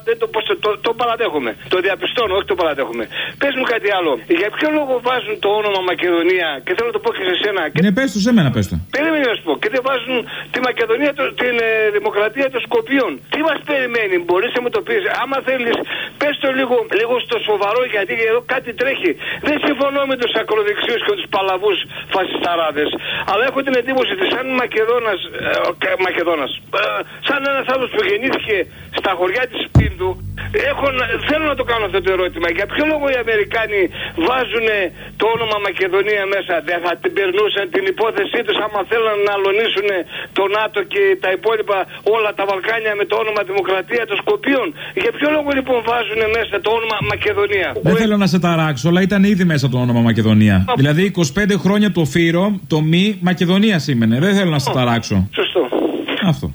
το παραδέχομαι. Το διαπιστώνω, όχι το παραδέχομαι. Πες μου κάτι άλλο. Για ποιο λόγο βάζουν το όνομα Μακεδονία, και θέλω να το πω και σε σένα.
Ναι, πες το σε μένα, πες το.
Περίμενε να σου πω. Και δεν βάζουν τη Μακεδονία, την Δημοκρατία των Σκοπίων. Τι μας περιμένει, μπορείς να μου το πεις. Άμα θέλεις, πες το λίγο στο σοβαρό, γιατί εδώ κάτι τρέχει. Δεν συμφωνώ με τους ακροδεξιούς και τους παλαβούς φασισταράδες. Αλλά έχω την εντύπωση ότι σαν Μακεδόνας, σαν ένας άλλος που γεννήθηκε στα χωριά της Πίνδου, θέλω να το κάνω αυτό το ερώτημα. Για ποιο λόγο οι Αμερικάνοι βάζουν το όνομα Μακεδονία μέσα? Δεν θα την περνούσαν την υπόθεσή τους άμα θέλουν να αλωνίσουν το ΝΑΤΟ και τα υπόλοιπα όλα τα Βαλκάνια με το όνομα Δημοκρατία των Σκοπίων? Για ποιο λόγο λοιπόν βάζουν μέσα το όνομα Μακεδονία?
Δεν θέλω να σε ταράξω, αλλά ήταν ήδη μέσα το όνομα Μακεδονία. Δηλαδή 25 χρόνια το Φύρο, το μη Μακεδονία σήμαινε. Δεν θέλω να σε ταράξω.
Σωστό.
Αυτό.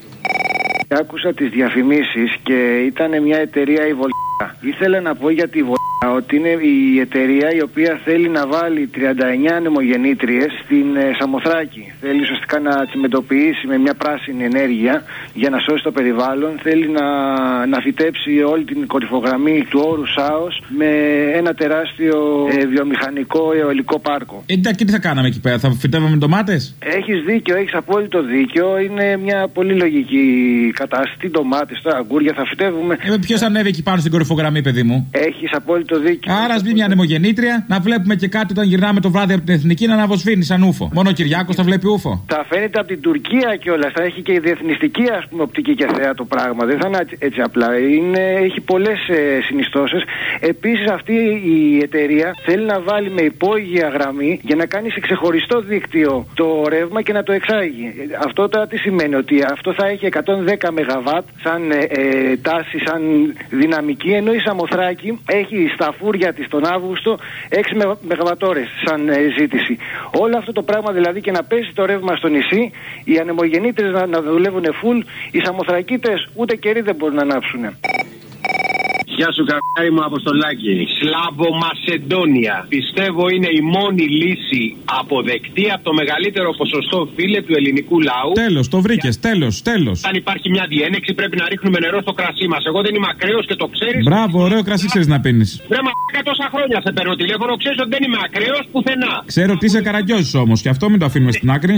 Άκουσα τις διαφημίσεις και ήταν μια εταιρεία η Βολιά. Ήθελα να πω για τη Βολιά ότι είναι η εταιρεία η οποία θέλει να βάλει 39 ανεμογεννήτριες στην Σαμοθράκη. Θέλει ουσιαστικά να αντιμετωπίσει με μια πράσινη ενέργεια για να σώσει το περιβάλλον. Θέλει να φυτέψει όλη την κορυφογραμμή του όρου ΣΑΟΣ με ένα τεράστιο βιομηχανικό αιωλικό πάρκο.
Και τι θα κάναμε εκεί πέρα, θα φυτεύαμε ντομάτες?
Έχεις δίκιο, έχεις απόλυτο δίκιο. Είναι μια πολύ λογική κατάσταση. Ντομάτες, τώρα αγκούρια θα φυτεύουμε.
Ποιος ανέβει εκεί πάνω στην κορυφογραμμή, παιδί μου?
Έχεις απόλυτο δίκιο.
Άρα ας μπει μια ανεμογεννήτρια, να βλέπουμε και κάτι όταν γυρνάμε το βράδυ από την Εθνική να αναβοσβήνει σαν ούφο. Μόνο ο Κυριάκος θα βλέπει ούφο.
Θα φαίνεται από την Τουρκία κιόλας. Θα έχει και η διεθνιστική οπτική και θέα το πράγμα. Δεν θα είναι έτσι απλά. Έχει πολλές συνιστώσεις. Επίσης αυτή η εταιρεία θέλει να βάλει με υπόγεια γραμμή για να κάνει σε ξεχωριστό δίκτυο το ρεύμα και να το εξάγει. Αυτό τώρα τι σημαίνει? Ότι αυτό θα έχει 110 ΜΒ σαν τάση, σαν δυναμική, ενώ η Σαμοθράκη έχει στα φούρια της τον Αύγουστο 6 ΜΒ σαν ζήτηση. Όλο αυτό το πράγμα δηλαδή, και να πέσει το ρεύμα στο νησί, οι ανεμογεννήτρες να δουλεύουν full, οι Σαμοθρακίτες ούτε καιροί δεν μπορούν να ανάψουν.
Γεια σου καρκάρι μου Αποστολάκη. Σλάβο Μασεντόνια. Πιστεύω είναι η μόνη λύση αποδεκτή από το μεγαλύτερο ποσοστό φίλε του ελληνικού λαού.
Τέλος, το βρήκες, τέλος.
Αν υπάρχει μια διένεξη πρέπει να ρίχνουμε νερό στο κρασί μας. Εγώ δεν είμαι ακραίος και το ξέρεις.
Μπράβο, ωραίο κρασί ξέρεις να πίνεις.
Βρε μα τόσα χρόνια σε παίρνω τηλέφωνο, ξέρεις ότι δεν είμαι ακραίος πουθενά.
Ξέρω ότι είσαι καραγκιόζης όμως, και αυτό μην το αφήνουμε στην άκρη.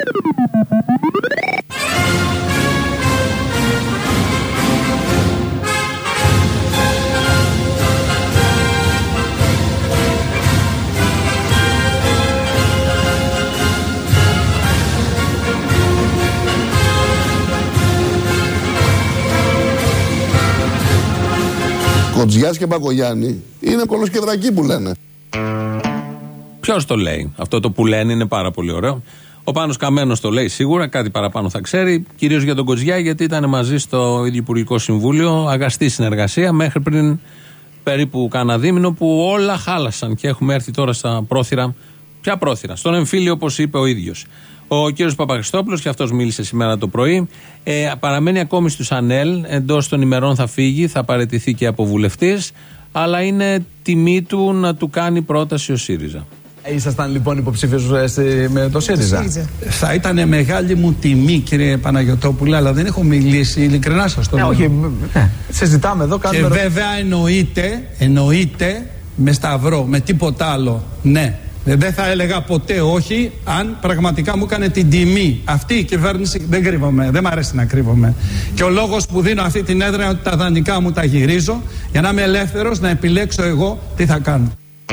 Κοτζιάς και Μπακογιάννη είναι κολοσκεδρακοί που λένε.
Ποιος το λέει? Αυτό το που λένε είναι πάρα πολύ ωραίο. Ο Πάνος Καμένος το λέει σίγουρα, κάτι παραπάνω θα ξέρει. Κυρίως για τον Κοτζιά, γιατί ήταν μαζί στο ίδιο Υπουργικό Συμβούλιο. Αγαστή συνεργασία μέχρι πριν περίπου κάνα δίμηνο που όλα χάλασαν και έχουμε έρθει τώρα στα πρόθυρα. Ποια πρόθυρα? Στον εμφύλιο, όπως είπε ο ίδιος. Ο κύριος Παπαχριστόπουλος, και αυτός μίλησε σήμερα το πρωί, παραμένει ακόμη στους ΑΝΕΛ, εντός των ημερών θα φύγει, θα παραιτηθεί και από βουλευτής, αλλά είναι τιμή του να του κάνει πρόταση ο ΣΥΡΙΖΑ.
Ήσασταν λοιπόν υποψήφιος με το ΣΥΡΙΖΑ?
Θα ήταν μεγάλη μου τιμή, κύριε Παναγιωτόπουλε, αλλά δεν έχω μιλήσει, ειλικρινά σας το λέω.
Όχι, συζητάμε εδώ, κάνουμε.
Και βέβαια εννοείται με σταυρό, με τίποτα άλλο, ναι. Δεν θα έλεγα ποτέ όχι αν πραγματικά μου έκανε την τιμή. Αυτή η κυβέρνηση δεν κρύβομαι, δεν μ' αρέσει να κρύβομαι. Και ο λόγος που δίνω αυτή την έδρα είναι ότι τα δανεικά μου τα γυρίζω για να είμαι ελεύθερος να επιλέξω εγώ τι θα κάνω.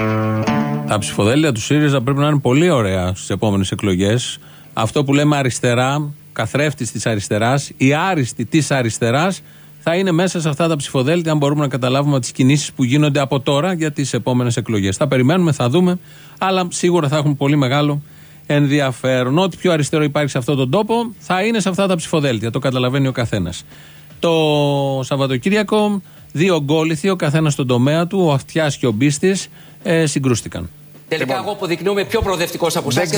Τα ψηφοδέλτια του ΣΥΡΙΖΑ πρέπει να είναι πολύ ωραία στις επόμενες εκλογές. Αυτό που λέμε αριστερά, καθρέφτης της αριστεράς, η άριστη της αριστεράς, θα είναι μέσα σε αυτά τα ψηφοδέλτια, αν μπορούμε να καταλάβουμε τις κινήσεις που γίνονται από τώρα για τις επόμενες εκλογές. Θα περιμένουμε, θα δούμε, αλλά σίγουρα θα έχουν πολύ μεγάλο ενδιαφέρον. Ό,τι πιο αριστερό υπάρχει σε αυτόν τον τόπο θα είναι σε αυτά τα ψηφοδέλτια. Το καταλαβαίνει ο καθένας. Το Σαββατοκύριακο, δύο γκόλιθοι, ο καθένας στον τομέα του, ο Αυτιάς και ο Μπίστης, συγκρούστηκαν.
Τελικά εγώ αποδεικνύομαι πιο προοδευτικός από εσάς.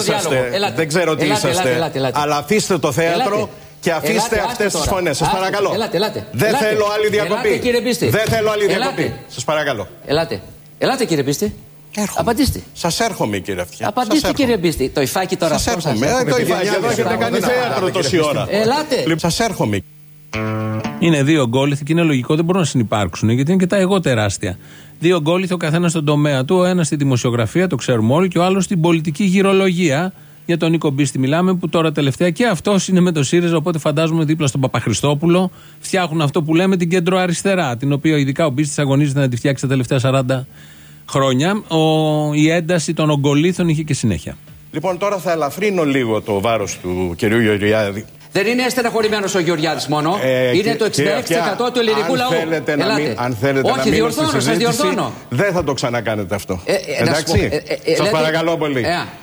Δεν ξέρω τι είσαστε. Αλλά αφήστε το θέατρο. Και αφήστε αυτές τις φωνές, σας παρακαλώ. Δεν θέλω άλλη διακοπή. Δεν θέλω άλλη διακοπή. Σας παρακαλώ.
Ελάτε κύριε Μπίστη. Απαντήστε.
Σας έρχομαι κύριε Αυτιά.
Απαντήστε κύριε Μπίστη. Το υφάκι τώρα.
Σας έρχομαι. Το υφάκι εδώ έχετε κάνει θέατρο τόση ώρα.
Ελάτε.
Σας έρχομαι.
Είναι δύο γκόλιθοι και είναι λογικό, δεν μπορούν να συνυπάρξουν γιατί είναι και τα εγώ τεράστια. Δύο γκόλιθοι, ο καθένας στον τομέα του, ο ένας στη δημοσιογραφία, το ξέρουμε όλοι, και ο άλλος στην πολιτική γυρολογία. Για τον Νίκο Μπίστη μιλάμε, που τώρα τελευταία και αυτός είναι με το ΣΥΡΙΖΑ. Οπότε φαντάζομαι δίπλα στον Παπαχριστόπουλο φτιάχνουν αυτό που λέμε την κέντρο-αριστερά, την οποία ειδικά ο Μπίστης αγωνίζεται να τη φτιάξει τα τελευταία 40 χρόνια. Η ένταση των ογκολήθων είχε και συνέχεια.
Λοιπόν, τώρα θα ελαφρύνω λίγο το βάρος του κυρίου Γεωργιάδη.
Δεν είναι στεναχωρημένος ο Γεωργιάδης μόνο. Είναι το 66% του ελληνικού λαού.
Αν θέλετε
όχι, διορθώνω, σας διορθώνω.
Δεν θα το ξανακάνετε αυτό. Εντάξει. Σας παρακαλώ πολύ.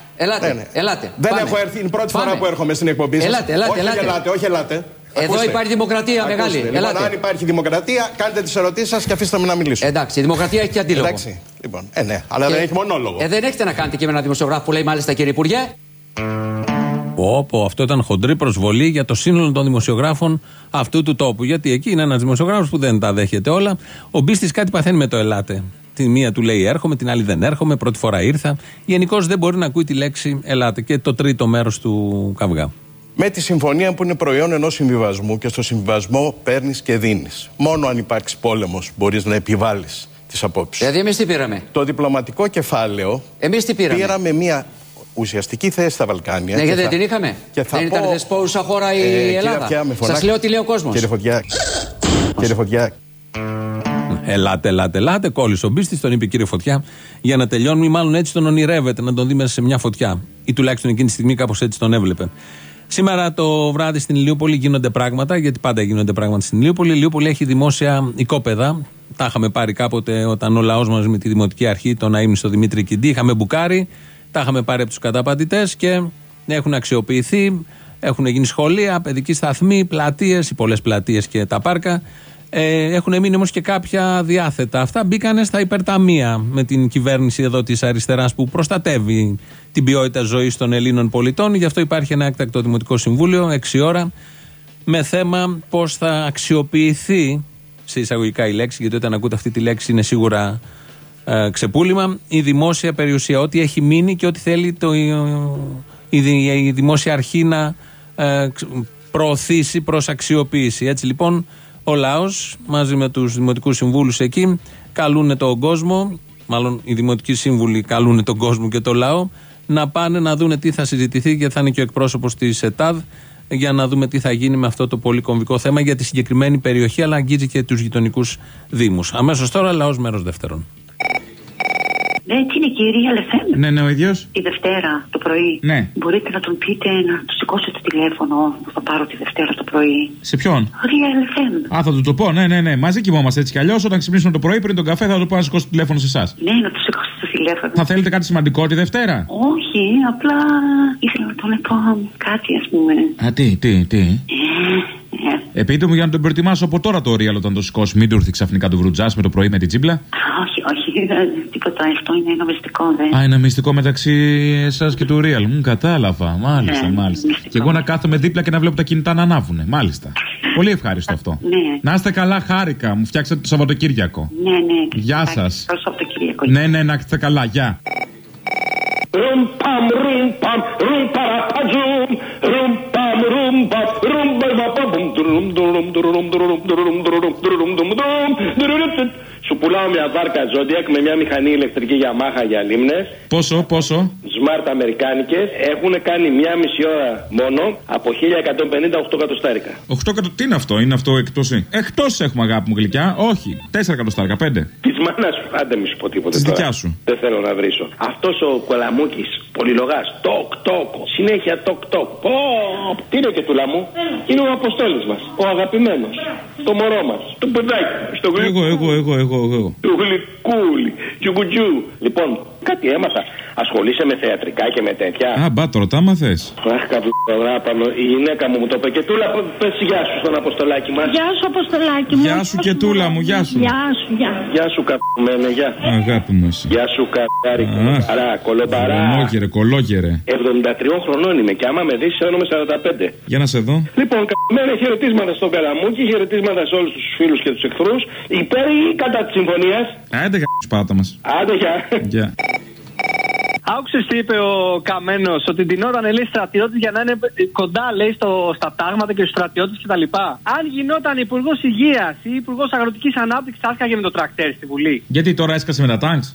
Ελάτε.
Δεν έχω έρθει, είναι η πρώτη φορά που έρχομαι στην εκπομπή σας. Όχι, ελάτε.
Εδώ υπάρχει δημοκρατία μεγάλη.
Λοιπόν, αν υπάρχει δημοκρατία, κάντε τις ερωτήσεις σας και αφήστε με να μιλήσω.
Εντάξει, η δημοκρατία έχει και αντίλογο.
Εντάξει, λοιπόν, ναι, αλλά δεν έχει μονόλογο.
Δεν έχετε να κάνετε και με έναν δημοσιογράφο που λέει μάλιστα κύριε Υπουργέ.
Αυτό ήταν χοντρή προσβολή για το σύνολο των δημοσιογράφων αυτού του τόπου. Γιατί εκεί είναι ένας δημοσιογράφος που δεν τα δέχεται όλα. Ο Μπίστης κάτι παθαίνει με το ελάτε. Τη μία του λέει έρχομαι, την άλλη δεν έρχομαι, πρώτη φορά ήρθα. Γενικώς δεν μπορεί να ακούει τη λέξη ελάτε. Και το τρίτο μέρος του καυγά.
Με τη συμφωνία που είναι προϊόν ενός συμβιβασμού και στο συμβιβασμό παίρνεις και δίνεις. Μόνο αν υπάρξει πόλεμος μπορείς να επιβάλλεις τις απόψεις.
Δηλαδή εμείς τι πήραμε?
Το διπλωματικό κεφάλαιο.
Εμείς τι πήραμε?
Πήραμε μια ουσιαστική θέση στα Βαλκάνια.
Ναι, γιατί δεν την είχαμε. Δεν ήταν δεσπόζουσα χώρα η Ελλάδα. Σας λέω τι λέει ο κόσμος.
Κύριε Φωτιά.
Ελάτε. Κόλλησε ο Μπίστης, τον είπε κύριε Φωτιά, για να τελειώνουμε, ή μάλλον έτσι τον ονειρεύεται, να τον δει μέσα σε μια φωτιά. Ή τουλάχιστον εκείνη τη στιγμή κάπως έτσι τον έβλεπε. Σήμερα το βράδυ στην Ηλιούπολη γίνονται πράγματα, γιατί πάντα γίνονται πράγματα στην Ηλιούπολη. Η Ηλιούπολη έχει δημόσια οικόπεδα. Τα είχαμε πάρει κάποτε όταν ο λαός μας με τη Δημοτική Αρχή, τον αείμνηστο Δημήτρη Κιντή, είχαμε μπουκάρει. Τα είχαμε πάρει από τους καταπατητές και έχουν αξιοποιηθεί. Έχουν γίνει σχολεία, παιδικοί σταθμοί, πλατείες, οι πολλές πλατείες και τα πάρκα. Έχουν μείνει όμως και κάποια διάθετα. Αυτά μπήκανε στα υπερταμεία με την κυβέρνηση εδώ της αριστεράς που προστατεύει την ποιότητα ζωής των Ελλήνων πολιτών. Γι' αυτό υπάρχει ένα έκτακτο Δημοτικό Συμβούλιο, 6 ώρα, με θέμα πώς θα αξιοποιηθεί, σε εισαγωγικά η λέξη, γιατί όταν ακούτε αυτή τη λέξη είναι σίγουρα ξεπούλημα, η δημόσια περιουσία, ό,τι έχει μείνει και ό,τι θέλει η δημόσια αρχή να προωθήσει προς αξιοποίηση. Έτσι λοιπόν ο λαός μαζί με τους δημοτικούς συμβούλους εκεί καλούν τον κόσμο, μάλλον οι δημοτικοί σύμβουλοι καλούν τον κόσμο και το λαό να πάνε να δούνε τι θα συζητηθεί, και θα είναι και ο εκπρόσωπος της ΕΤΑΔ για να δούμε τι θα γίνει με αυτό το πολύ κομβικό θέμα για τη συγκεκριμένη περιοχή, αλλά αγγίζει και τους γειτονικούς δήμους. Αμέσως τώρα λαός μέρος δεύτερον.
Ναι, τι είναι κύριε Αλεφέμ?
Ναι, ο ίδιος.
Τη Δευτέρα το πρωί.
Ναι.
Μπορείτε να τον πείτε να του σηκώσετε το τηλέφωνο που θα πάρω τη Δευτέρα το πρωί.
Σε ποιον?
Ρία Αλεφέμ.
Θα του το πω, ναι. Μαζί κοιμόμαστε έτσι κι αλλιώς. Όταν ξυπνήσουμε το πρωί πριν τον καφέ θα του πω να σηκώσει το τηλέφωνο σε εσάς.
Ναι, να του σηκώσετε το τηλέφωνο.
Θα θέλετε κάτι σημαντικό τη Δευτέρα?
Όχι, απλά ήθελα να τον πω κάτι, ας πούμε.
Τι. Πείτε μου για να τον προετοιμάσω από τώρα το Real όταν το σηκώσει. Μην του έρθει ξαφνικά το βρουτζάς με το πρωί με την τσίμπλα.
Όχι, τίποτα. Αυτό είναι ένα μυστικό,
είναι μυστικό μεταξύ εσάς και του Real. Κατάλαβα. Μάλιστα. Και εγώ να κάθομαι δίπλα και να βλέπω τα κινητά να ανάβουνε. Μάλιστα. Πολύ ευχάριστο αυτό.
Ναι.
Να είστε καλά, χάρηκα. Μου φτιάξατε το Σαββατοκύριακο.
Ναι.
Γεια σας.
Το Σαββατοκύριακο.
Ναι, να είστε καλά. Γεια.
Σου πουλάω μια βάρκα Zodiac με μια μηχανή ηλεκτρική Yamaha για λίμνες.
Πόσο?
Smart αμερικάνικες. Έχουν κάνει μία μισή ώρα μόνο από 1150 8 εκατοστάρικα.
8 εκατοστάρικα, τι είναι αυτό, είναι αυτό εκτός? Εκτός έχουμε, αγάπη μου γλυκιά, όχι. 4 εκατοστάρικα, 5.
Της μάνας σου, άντε μη σου πω τίποτε.
Της δικιά σου.
Δεν θέλω να βρίσω. Αυτός ο Κολαμούκης, πολυλογάς, τοκ, συνέχεια τοκ. Τι είναι και του λαμού? Είναι ο Αποστόλης μας, ο αγαπημένος, το μωρό μας, το παιδάκι, στο γλυκούλι.
Εγώ.
Το γλυκούλι, τσουκουτζού. Λοιπόν, κάτι έμαθα. Ασχολείσαι με θεατρικά και με τέτοια?
Μπα, τώρα τα μάθες.
Αχ, καβλουράπανο. Η γυναίκα μου το είπε. Και τούλα, πες γεια σου στον Αποστολάκι μας.
Γεια σου, Αποστολάκι μου.
Γεια σου και τούλα μου, γεια σου.
Γεια σου, καπημένε, γεια.
Αγάπη μου εσύ.
Γεια σου, καπάρι. Κολομπαρά.
Κολόγερε.
73 χρονών είμαι και άμα με δεις σέρνομαι 45.
Για να σε δω.
Λοιπόν, καπημένε, χαιρετίσματα στον Καλαμούκη, χαιρετίσματα σε όλους τους φίλους και τους εχθρούς. Υπέρ ή κατά της συμφωνίας?
Άντε γεια σπάτα μας.
Άντε γεια.
Άκουσες τι είπε ο Καμένος, ότι την ώρα είναι λέει στρατιώτης για να είναι κοντά λέει στα τάγματα και στους στρατιώτες κτλ. Αν γινόταν υπουργός υγείας ή υπουργός αγροτικής ανάπτυξης, θα έσκαγε με το τρακτέρ στη Βουλή.
Γιατί τώρα έσκασε με τα τάγκς?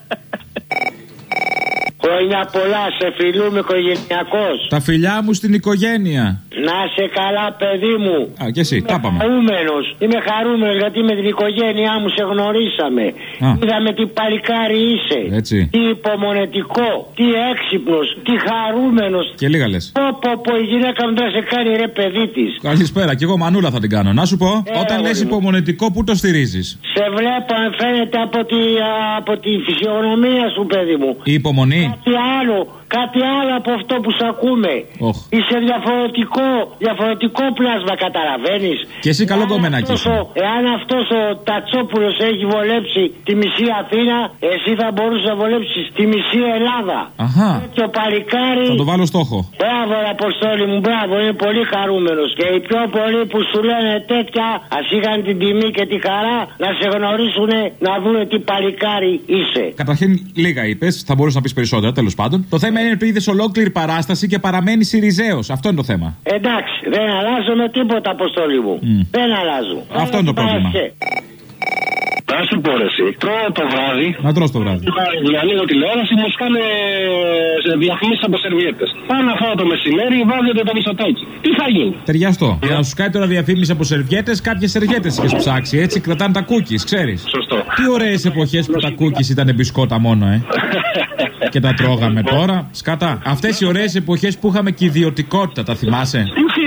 Χρόνια πολλά, σε φιλούμε οικογενειακός.
Τα φιλιά μου στην οικογένεια.
Να σε καλά, παιδί μου.
Και εσύ, τα πάμε.
Είμαι χαρούμενος γιατί με την οικογένειά μου σε γνωρίσαμε. Είδαμε τι παλικάρι είσαι.
Έτσι.
Τι υπομονετικό, τι έξυπνος, τι χαρούμενος.
Και λίγα λες.
Πω, η γυναίκα μου θα σε κάνει ρε παιδί της.
Καλησπέρα, κι εγώ μανούλα θα την κάνω. Να σου πω, όταν λες υπομονετικό, πού το στηρίζεις?
Σε βλέπω, αν φαίνεται από τη φυσιογνωμία σου, παιδί μου.
Η υπομονή.
Κάτι άλλο από αυτό που σ' ακούμε. Είσαι διαφορετικό πλάσμα, καταλαβαίνεις?
Και εσύ καλό κομμενάκι σου.
Εάν αυτός ο Τατσόπουλος έχει βολέψει τη μισή Αθήνα, εσύ θα μπορούσες να βολέψεις τη μισή Ελλάδα.
Αχα.
Και ο παλικάρι.
Θα το βάλω στόχο.
Μπράβο, Αποστόλη μου, μπράβο, είναι πολύ χαρούμενος. Και οι πιο πολλοί που σου λένε τέτοια, ας είχαν την τιμή και τη χαρά να σε γνωρίσουν, να δούνε τι παλικάρι είσαι.
Καταρχήν, λίγα είπες, θα μπορούσα να πεις περισσότερα, τέλος πάντων. Το θέμα είναι ότι είδες ολόκληρη παράσταση και παραμένει Συριζέος. Αυτό είναι το θέμα.
Εντάξει, δεν αλλάζω με τίποτα, Αποστόλη μου. Δεν αλλάζω.
Αυτό είναι το πρόβλημα.
Να σου πω εσύ, τρώω το βράδυ.
Να τρως το βράδυ.
Ανοίγω τηλεόραση, μου σκάνε διαφημίσεις από σερβιέτες. Πάω να φάω το μεσημέρι, βάζετε το μισοτάκι. Τι θα γίνει?
Ταιριαστό. Για να σου κάνει τώρα διαφήμιση από σερβιέτες, κάποιες σερβιέτες είχες ψάξει. Έτσι κρατάνε τα cookies, ξέρεις.
Σωστό.
Τι ωραίες εποχές που τα cookies ήταν μπισκότα μόνο, Και τα τρώγαμε τώρα. Σκατά. Αυτές οι ωραίες εποχές που είχαμε και ιδιωτικότητα, τα θυμάσαι?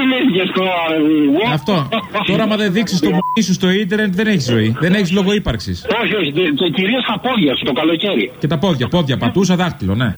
Αυτό. Τώρα, άμα δεν δείξεις το μ***ι σου στο ίντερνετ, δεν έχεις ζωή. Δεν έχεις λόγο ύπαρξης.
Όχι, και κυρίως τα πόδια σου το καλοκαίρι.
Και τα πόδια, πατούσα δάχτυλο, ναι.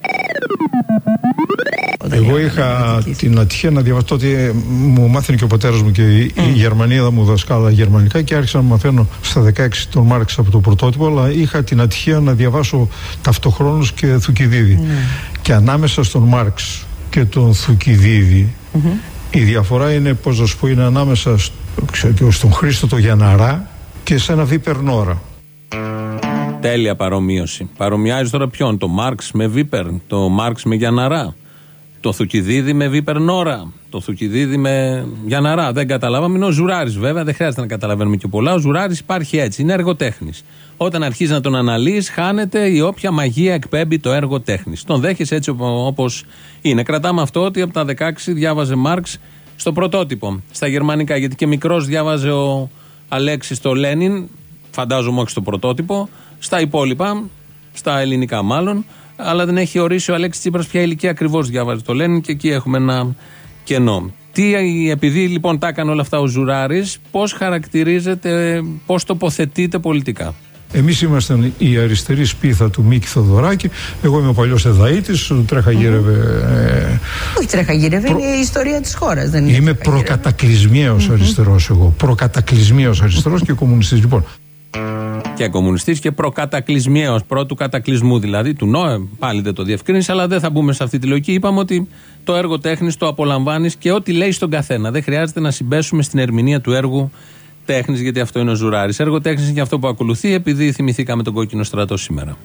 Εγώ είχα την ατυχία να διαβάσω. Τότε μου μάθαινε και ο πατέρας μου και η Γερμανίδα μου δασκάλα γερμανικά και άρχισα να μαθαίνω στα 16 τον Μάρξ από το πρωτότυπο, αλλά είχα την ατυχία να διαβάσω ταυτοχρόνως και Θουκυδίδη. Και ανάμεσα στον Μάρξ και τον Θουκυδίδη η διαφορά είναι, πώς να σου πω, είναι ανάμεσα στον Χρήστο το Γιανναρά και σε ένα Βίπερ Νόρα.
Τέλεια παρομοίωση. Παρομοιάζει τώρα ποιον? Το Μάρξ με Βίπερ, το Μάρξ με Γιανναρά, το Θουκυδίδη με Βίπερ Νόρα, το Θουκυδίδη με Γιανναρά. Δεν καταλάβαμε. Είναι ο Ζουράρης, βέβαια, δεν χρειάζεται να καταλαβαίνουμε και πολλά. Ο Ζουράρης υπάρχει έτσι, είναι εργοτέχνης. Όταν αρχίζει να τον αναλύεις, χάνεται η όποια μαγεία εκπέμπει το έργο τέχνης. Τον δέχεσαι έτσι όπως είναι. Κρατάμε αυτό ότι από τα 16 διάβαζε Μάρξ στο πρωτότυπο, στα γερμανικά. Γιατί και μικρός διάβαζε ο Αλέξης το Λένιν, φαντάζομαι όχι στο πρωτότυπο, στα υπόλοιπα, στα ελληνικά μάλλον. Αλλά δεν έχει ορίσει ο Αλέξης Τσίπρας ποια ηλικία ακριβώς διάβαζε το Λένιν και εκεί έχουμε ένα κενό. Επειδή λοιπόν τα έκανε όλα αυτά ο Ζουράρης, πώς χαρακτηρίζεται, πώς τοποθετείται πολιτικά?
Εμείς ήμασταν η αριστερή σπίθα του Μίκη Θοδωράκη. Εγώ είμαι ο παλιός εδαΐτης, τρέχα γύρευε.
Όχι τρέχα γύρευε, είναι η ιστορία της χώρας. Δεν
είμαι προκατακλυσμιαίος αριστερός εγώ. Προκατακλυσμιαίος αριστερός και κομμουνιστής. Λοιπόν.
Και κομμουνιστής και προκατακλυσμιαίος, πρώτου κατακλυσμού δηλαδή, του ΝΟΕ. Πάλι δεν το διευκρίνησε, αλλά δεν θα μπούμε σε αυτή τη λογική. Είπαμε ότι το έργο τέχνης το απολαμβάνεις και ό,τι λέει στον καθένα. Δεν χρειάζεται να συμπέσουμε στην ερμηνεία του έργου τέχνης, γιατί αυτό είναι ο Ζουράρης. Έργο τέχνης είναι αυτό που ακολουθεί, επειδή θυμηθήκαμε τον Κόκκινο Στρατό σήμερα.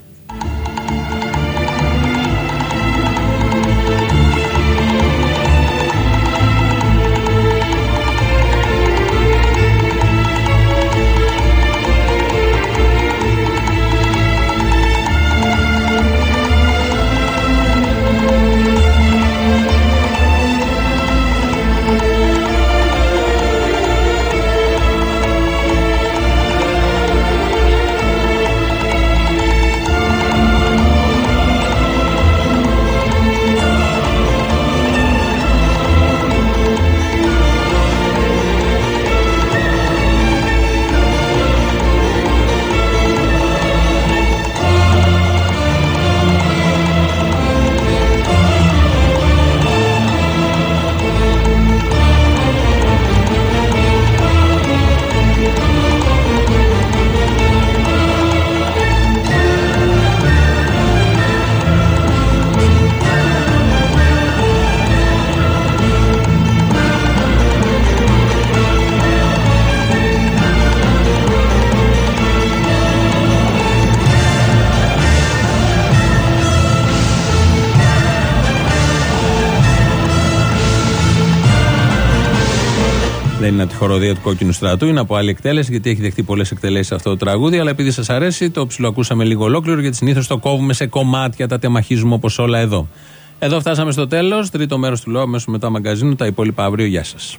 Δεν είναι από τη χοροδία του Κόκκινου Στρατού, είναι από άλλη εκτέλεση, γιατί έχει δεχτεί πολλές εκτελέσεις αυτό το τραγούδι. Αλλά επειδή σας αρέσει, το ψιλοακούσαμε λίγο ολόκληρο, γιατί συνήθως το κόβουμε σε κομμάτια, τα τεμαχίζουμε όπως όλα εδώ. Εδώ φτάσαμε στο τέλος. Τρίτο μέρος του λόγου, αμέσως μετά μαγκαζίνου. Τα υπόλοιπα αύριο. Γεια σας.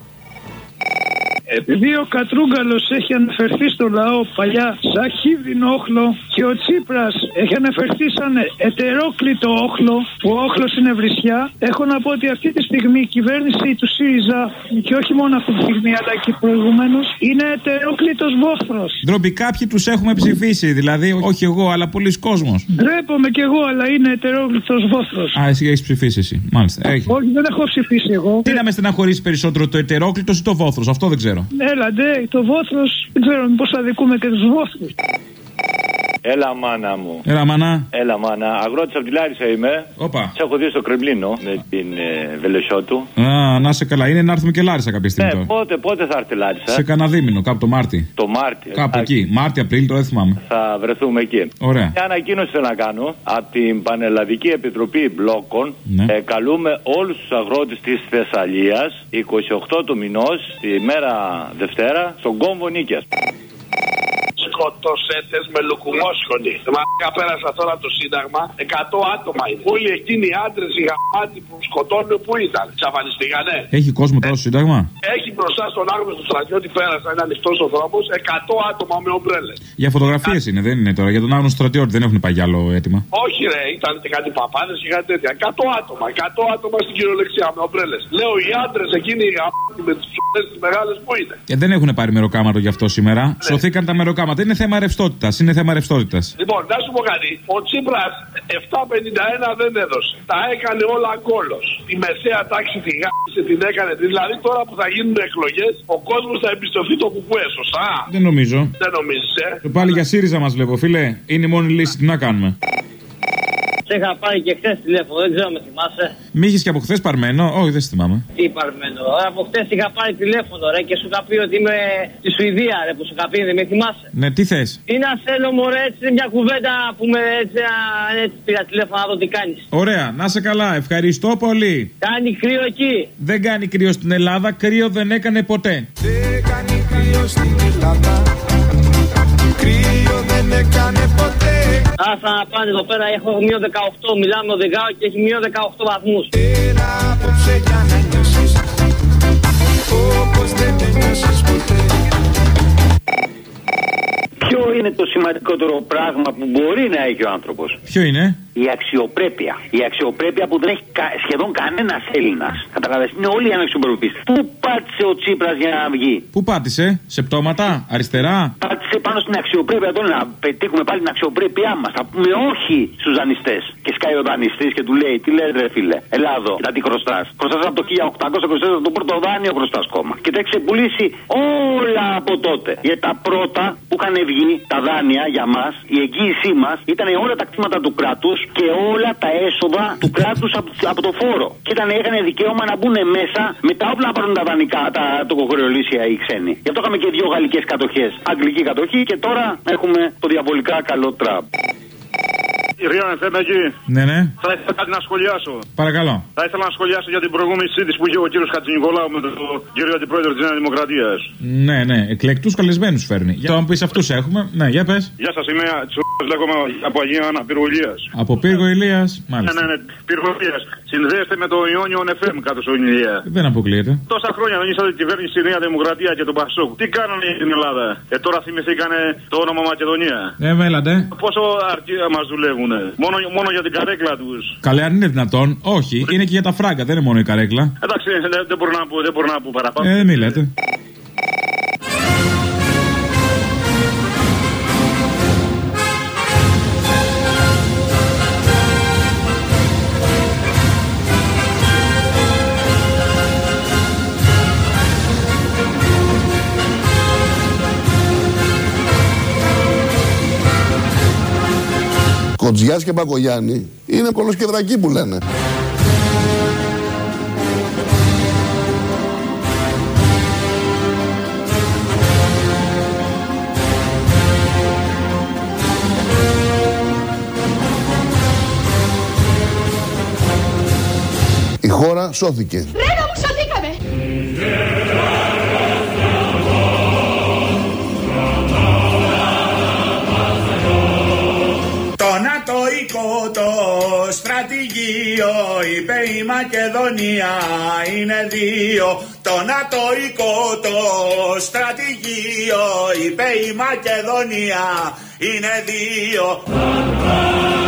Επειδή ο Κατρούγκαλος έχει αναφερθεί στο λαό παλιά σαν χίδινο όχλο και ο Τσίπρας έχει αναφερθεί σαν ετερόκλητο όχλο, που ο όχλος είναι βρισιά, έχω να πω ότι αυτή τη στιγμή η κυβέρνηση του ΣΥΡΙΖΑ, και όχι μόνο αυτή τη στιγμή αλλά και προηγουμένως, είναι ετερόκλητος βόθρος.
Ντροπή, κάποιοι τους έχουμε ψηφίσει, δηλαδή όχι εγώ αλλά πολλοί κόσμος.
Ντρέπομαι κι εγώ, αλλά είναι ετερόκλητος βόθρος.
Α, εσύ έχεις ψηφίσει εσύ, μάλιστα.
Όχι, δεν έχω ψηφίσει εγώ.
Τι να με στεναχωρήσει περισσότερο, το ετερόκλητος ή το βόθρος, αυτό δεν ξέρω.
Έλα, ντε, το βόθρος, δεν ξέρω μήπως αδικούμε και τους βόθρους.
Έλα, μάνα μου.
Έλα, μάνα.
Έλα, μάνα. Αγρότης από τη Λάρισα είμαι.
Όπα.
Σε έχω δει στο Κρεμλίνο με την Βελεσότου.
Α, να σε καλά. Είναι να έρθουμε και Λάρισα κάποια στιγμή.
Πότε θα έρθει Λάρισα?
Σε κανένα δίμηνο, κάπου το Μάρτι.
Το Μάρτι.
Κάπου εκεί. Μάρτι, Απρίλιο, το δεν θυμάμαι.
Θα βρεθούμε εκεί.
Ωραία.
Μια ανακοίνωση θέλω να κάνω από την Πανελλαδική Επιτροπή Μπλόκων. Ναι. Καλούμε όλους τους αγρότες της Θεσσαλίας 28 του μηνός, τη μέρα Δευτέρα, στον κόμβο Νίκαιας.
Σκοτώσέτες με λουκουμόσχονοι. Μαλάκα, πέρασα τώρα το Σύνταγμα. 100 άτομα είναι. Όλοι εκείνοι οι άντρες, οι γαμάτοι που σκοτώνουν, που ήταν? Ξαφανιστήκανε.
Έχει κόσμο τώρα στο Σύνταγμα.
Έχει μπροστά στον άγνωστο του στρατιώτη, πέρασα, είναι ανοιχτός ο δρόμος. 100 άτομα με ομπρέλες.
Για φωτογραφίες είναι, δεν είναι τώρα. Για τον άγνωστο στρατιώτη δεν έχουν πάει κι άλλο αίτημα.
Όχι, ρε, ήταν και κάτι παπάδες και κάτι τέτοια. 100 άτομα. 100 άτομα στην κυριολεξία με ομπρέλες. Λέω, οι άντρες εκείνοι οι γαμάτοι με τις ψωλές τις μεγάλες που είναι.
Και δεν έχουν πάρει μεροκάματο γι' αυτό σήμερα. Ναι. Σωθήκαν τα μεροκάματα. Είναι θέμα ρευστότητας. Είναι θέμα ρευστότητας.
Λοιπόν, να σου πω κάτι. Ο Τσίπρας 751 δεν έδωσε. Τα έκανε όλα κόλος. Η μεσαία τάξη τη γάμισε, την έκανε. Δηλαδή τώρα που θα γίνουν εκλογές, ο κόσμος θα εμπιστευτεί το κουκουέ, σωστά?
Δεν νομίζω.
Δεν νομίζεις,
Πάλι για ΣΥΡΙΖΑ μας βλέπω, φίλε. Είναι η μόνη λύση. Τι να κάνουμε.
Σε είχα πάρει και χθες τηλέφωνο, δεν ξέρω με θυμάσαι.
Μη είχες και από χθες παρμένο? Όχι, δεν θυμάμαι.
Τι παρμένο? Από χθες είχα πάρει τηλέφωνο, ρε, και σου είχα πει ότι είμαι στη Σουηδία, ρε, που σου είχα πει, δεν με θυμάσαι.
Ναι, τι θες?
Τι να θέλω, μωρέ, έτσι μια κουβέντα που με έτσι πήρα τηλέφωνο να δω τι κάνεις.
Ωραία, να σε καλά, ευχαριστώ πολύ.
Κάνει κρύο εκεί?
Δεν κάνει κρύο στην Ελλάδα, κρύο δεν έκανε ποτέ.
Δεν κάνει κρύο στην Ελλάδα, κρύο δεν έκανε ποτέ.
Άσα να πάνε εδώ πέρα, έχω μείον 18, μιλάμε οδηγάω και έχει μείον 18 βαθμούς.
Έλα απόψε για να νιώσεις, όπως δεν νιώσεις ποτέ.
Ποιο είναι το σημαντικότερο πράγμα που μπορεί να έχει ο άνθρωπος?
Ποιο είναι?
Η αξιοπρέπεια. Η αξιοπρέπεια που δεν έχει σχεδόν κανένας Έλληνας. Καταλαβαίνεις, είναι όλοι οι αναξιοπρεπείς. Πού πάτησε ο Τσίπρας για να βγει?
Πού πάτησε? Σε πτώματα? Αριστερά?
Πάτησε πάνω στην αξιοπρέπεια. Τώρα να πετύχουμε πάλι την αξιοπρέπειά μας. Θα πούμε όχι στους δανειστές. Και σκάει ο δανειστής και του λέει: τι λες, ρε φίλε, Ελλάδο, να τι χρωστάς? Χρωστάς από το 1800, χρωστάς από το πρώτο δάνειο, χρωστάς κόμμα. Και τα έχει ξεπουλήσει όλα από τότε. Γιατί τα πρώτα που είχαν βγει, τα δάνεια για μας, η εγγύησή μας, ήταν όλα τα κτήματα του κράτους και όλα τα έσοδα του κράτους από το φόρο. Και είχαν δικαίωμα να μπουν μέσα με τα όπλα να πάρουν τα δανεικά, τα τοκοκοριολύσια οι ξένοι. Γι' αυτό είχαμε και 2 γαλλικές κατοχές. Αγγλική κατοχή και τώρα έχουμε το διαβολικά καλό Τραμπ.
Ριάννη, θέλετε εκεί.
Ναι, ναι.
Θα ήθελα κάτι να σχολιάσω.
Παρακαλώ.
Θα ήθελα να σχολιάσω για την προηγούμενη συζήτηση που είχε ο κύριος Χατζηνικολάου με τον κύριο Αντιπρόεδρο της Νέας Δημοκρατίας.
Ναι, ναι. Εκλεκτούς καλεσμένους φέρνει. Για να πεις αυτούς έχουμε. Ναι, για πες.
Γεια σας, είμαι λέγομαι από Αγία Άννα, Πύργο Ηλίας.
Από Πύργο Ηλίας, μάλιστα.
Ναι, Πύργο Ηλίας. Συνδέεστε με το Ιόνιο FM κάτω στο Ηλία.
Δεν αποκλείεται.
Τόσα χρόνια δεν είσατε κυβέρνηση στη Νέα Δημοκρατία και τον Πασόκ. Τι κάνανε στην Ελλάδα? Τώρα θυμηθήκανε το όνομα Μακεδονία.
Μέλατε.
Πόσο αρκεί μας δουλεύουνε? Μόνο για την καρέκλα τους.
Καλέ, αν είναι δυνατόν. Όχι, είναι και για τα φράγκα, δεν είναι μόνο η καρέκλα.
Εντάξει, δεν μπορώ να πω παραπάνω.
Μη λέτε.
Κοντζιάς και Μπακογιάννη είναι κολοσκεδρακοί που λένε. Η χώρα σώθηκε.
Ρένο μου, σωθήκαμε!
το στρατηγείο, είπε η Μακεδονία είναι δύο. Το νατοϊκό το στρατηγείο, είπε η Μακεδονία είναι δύο.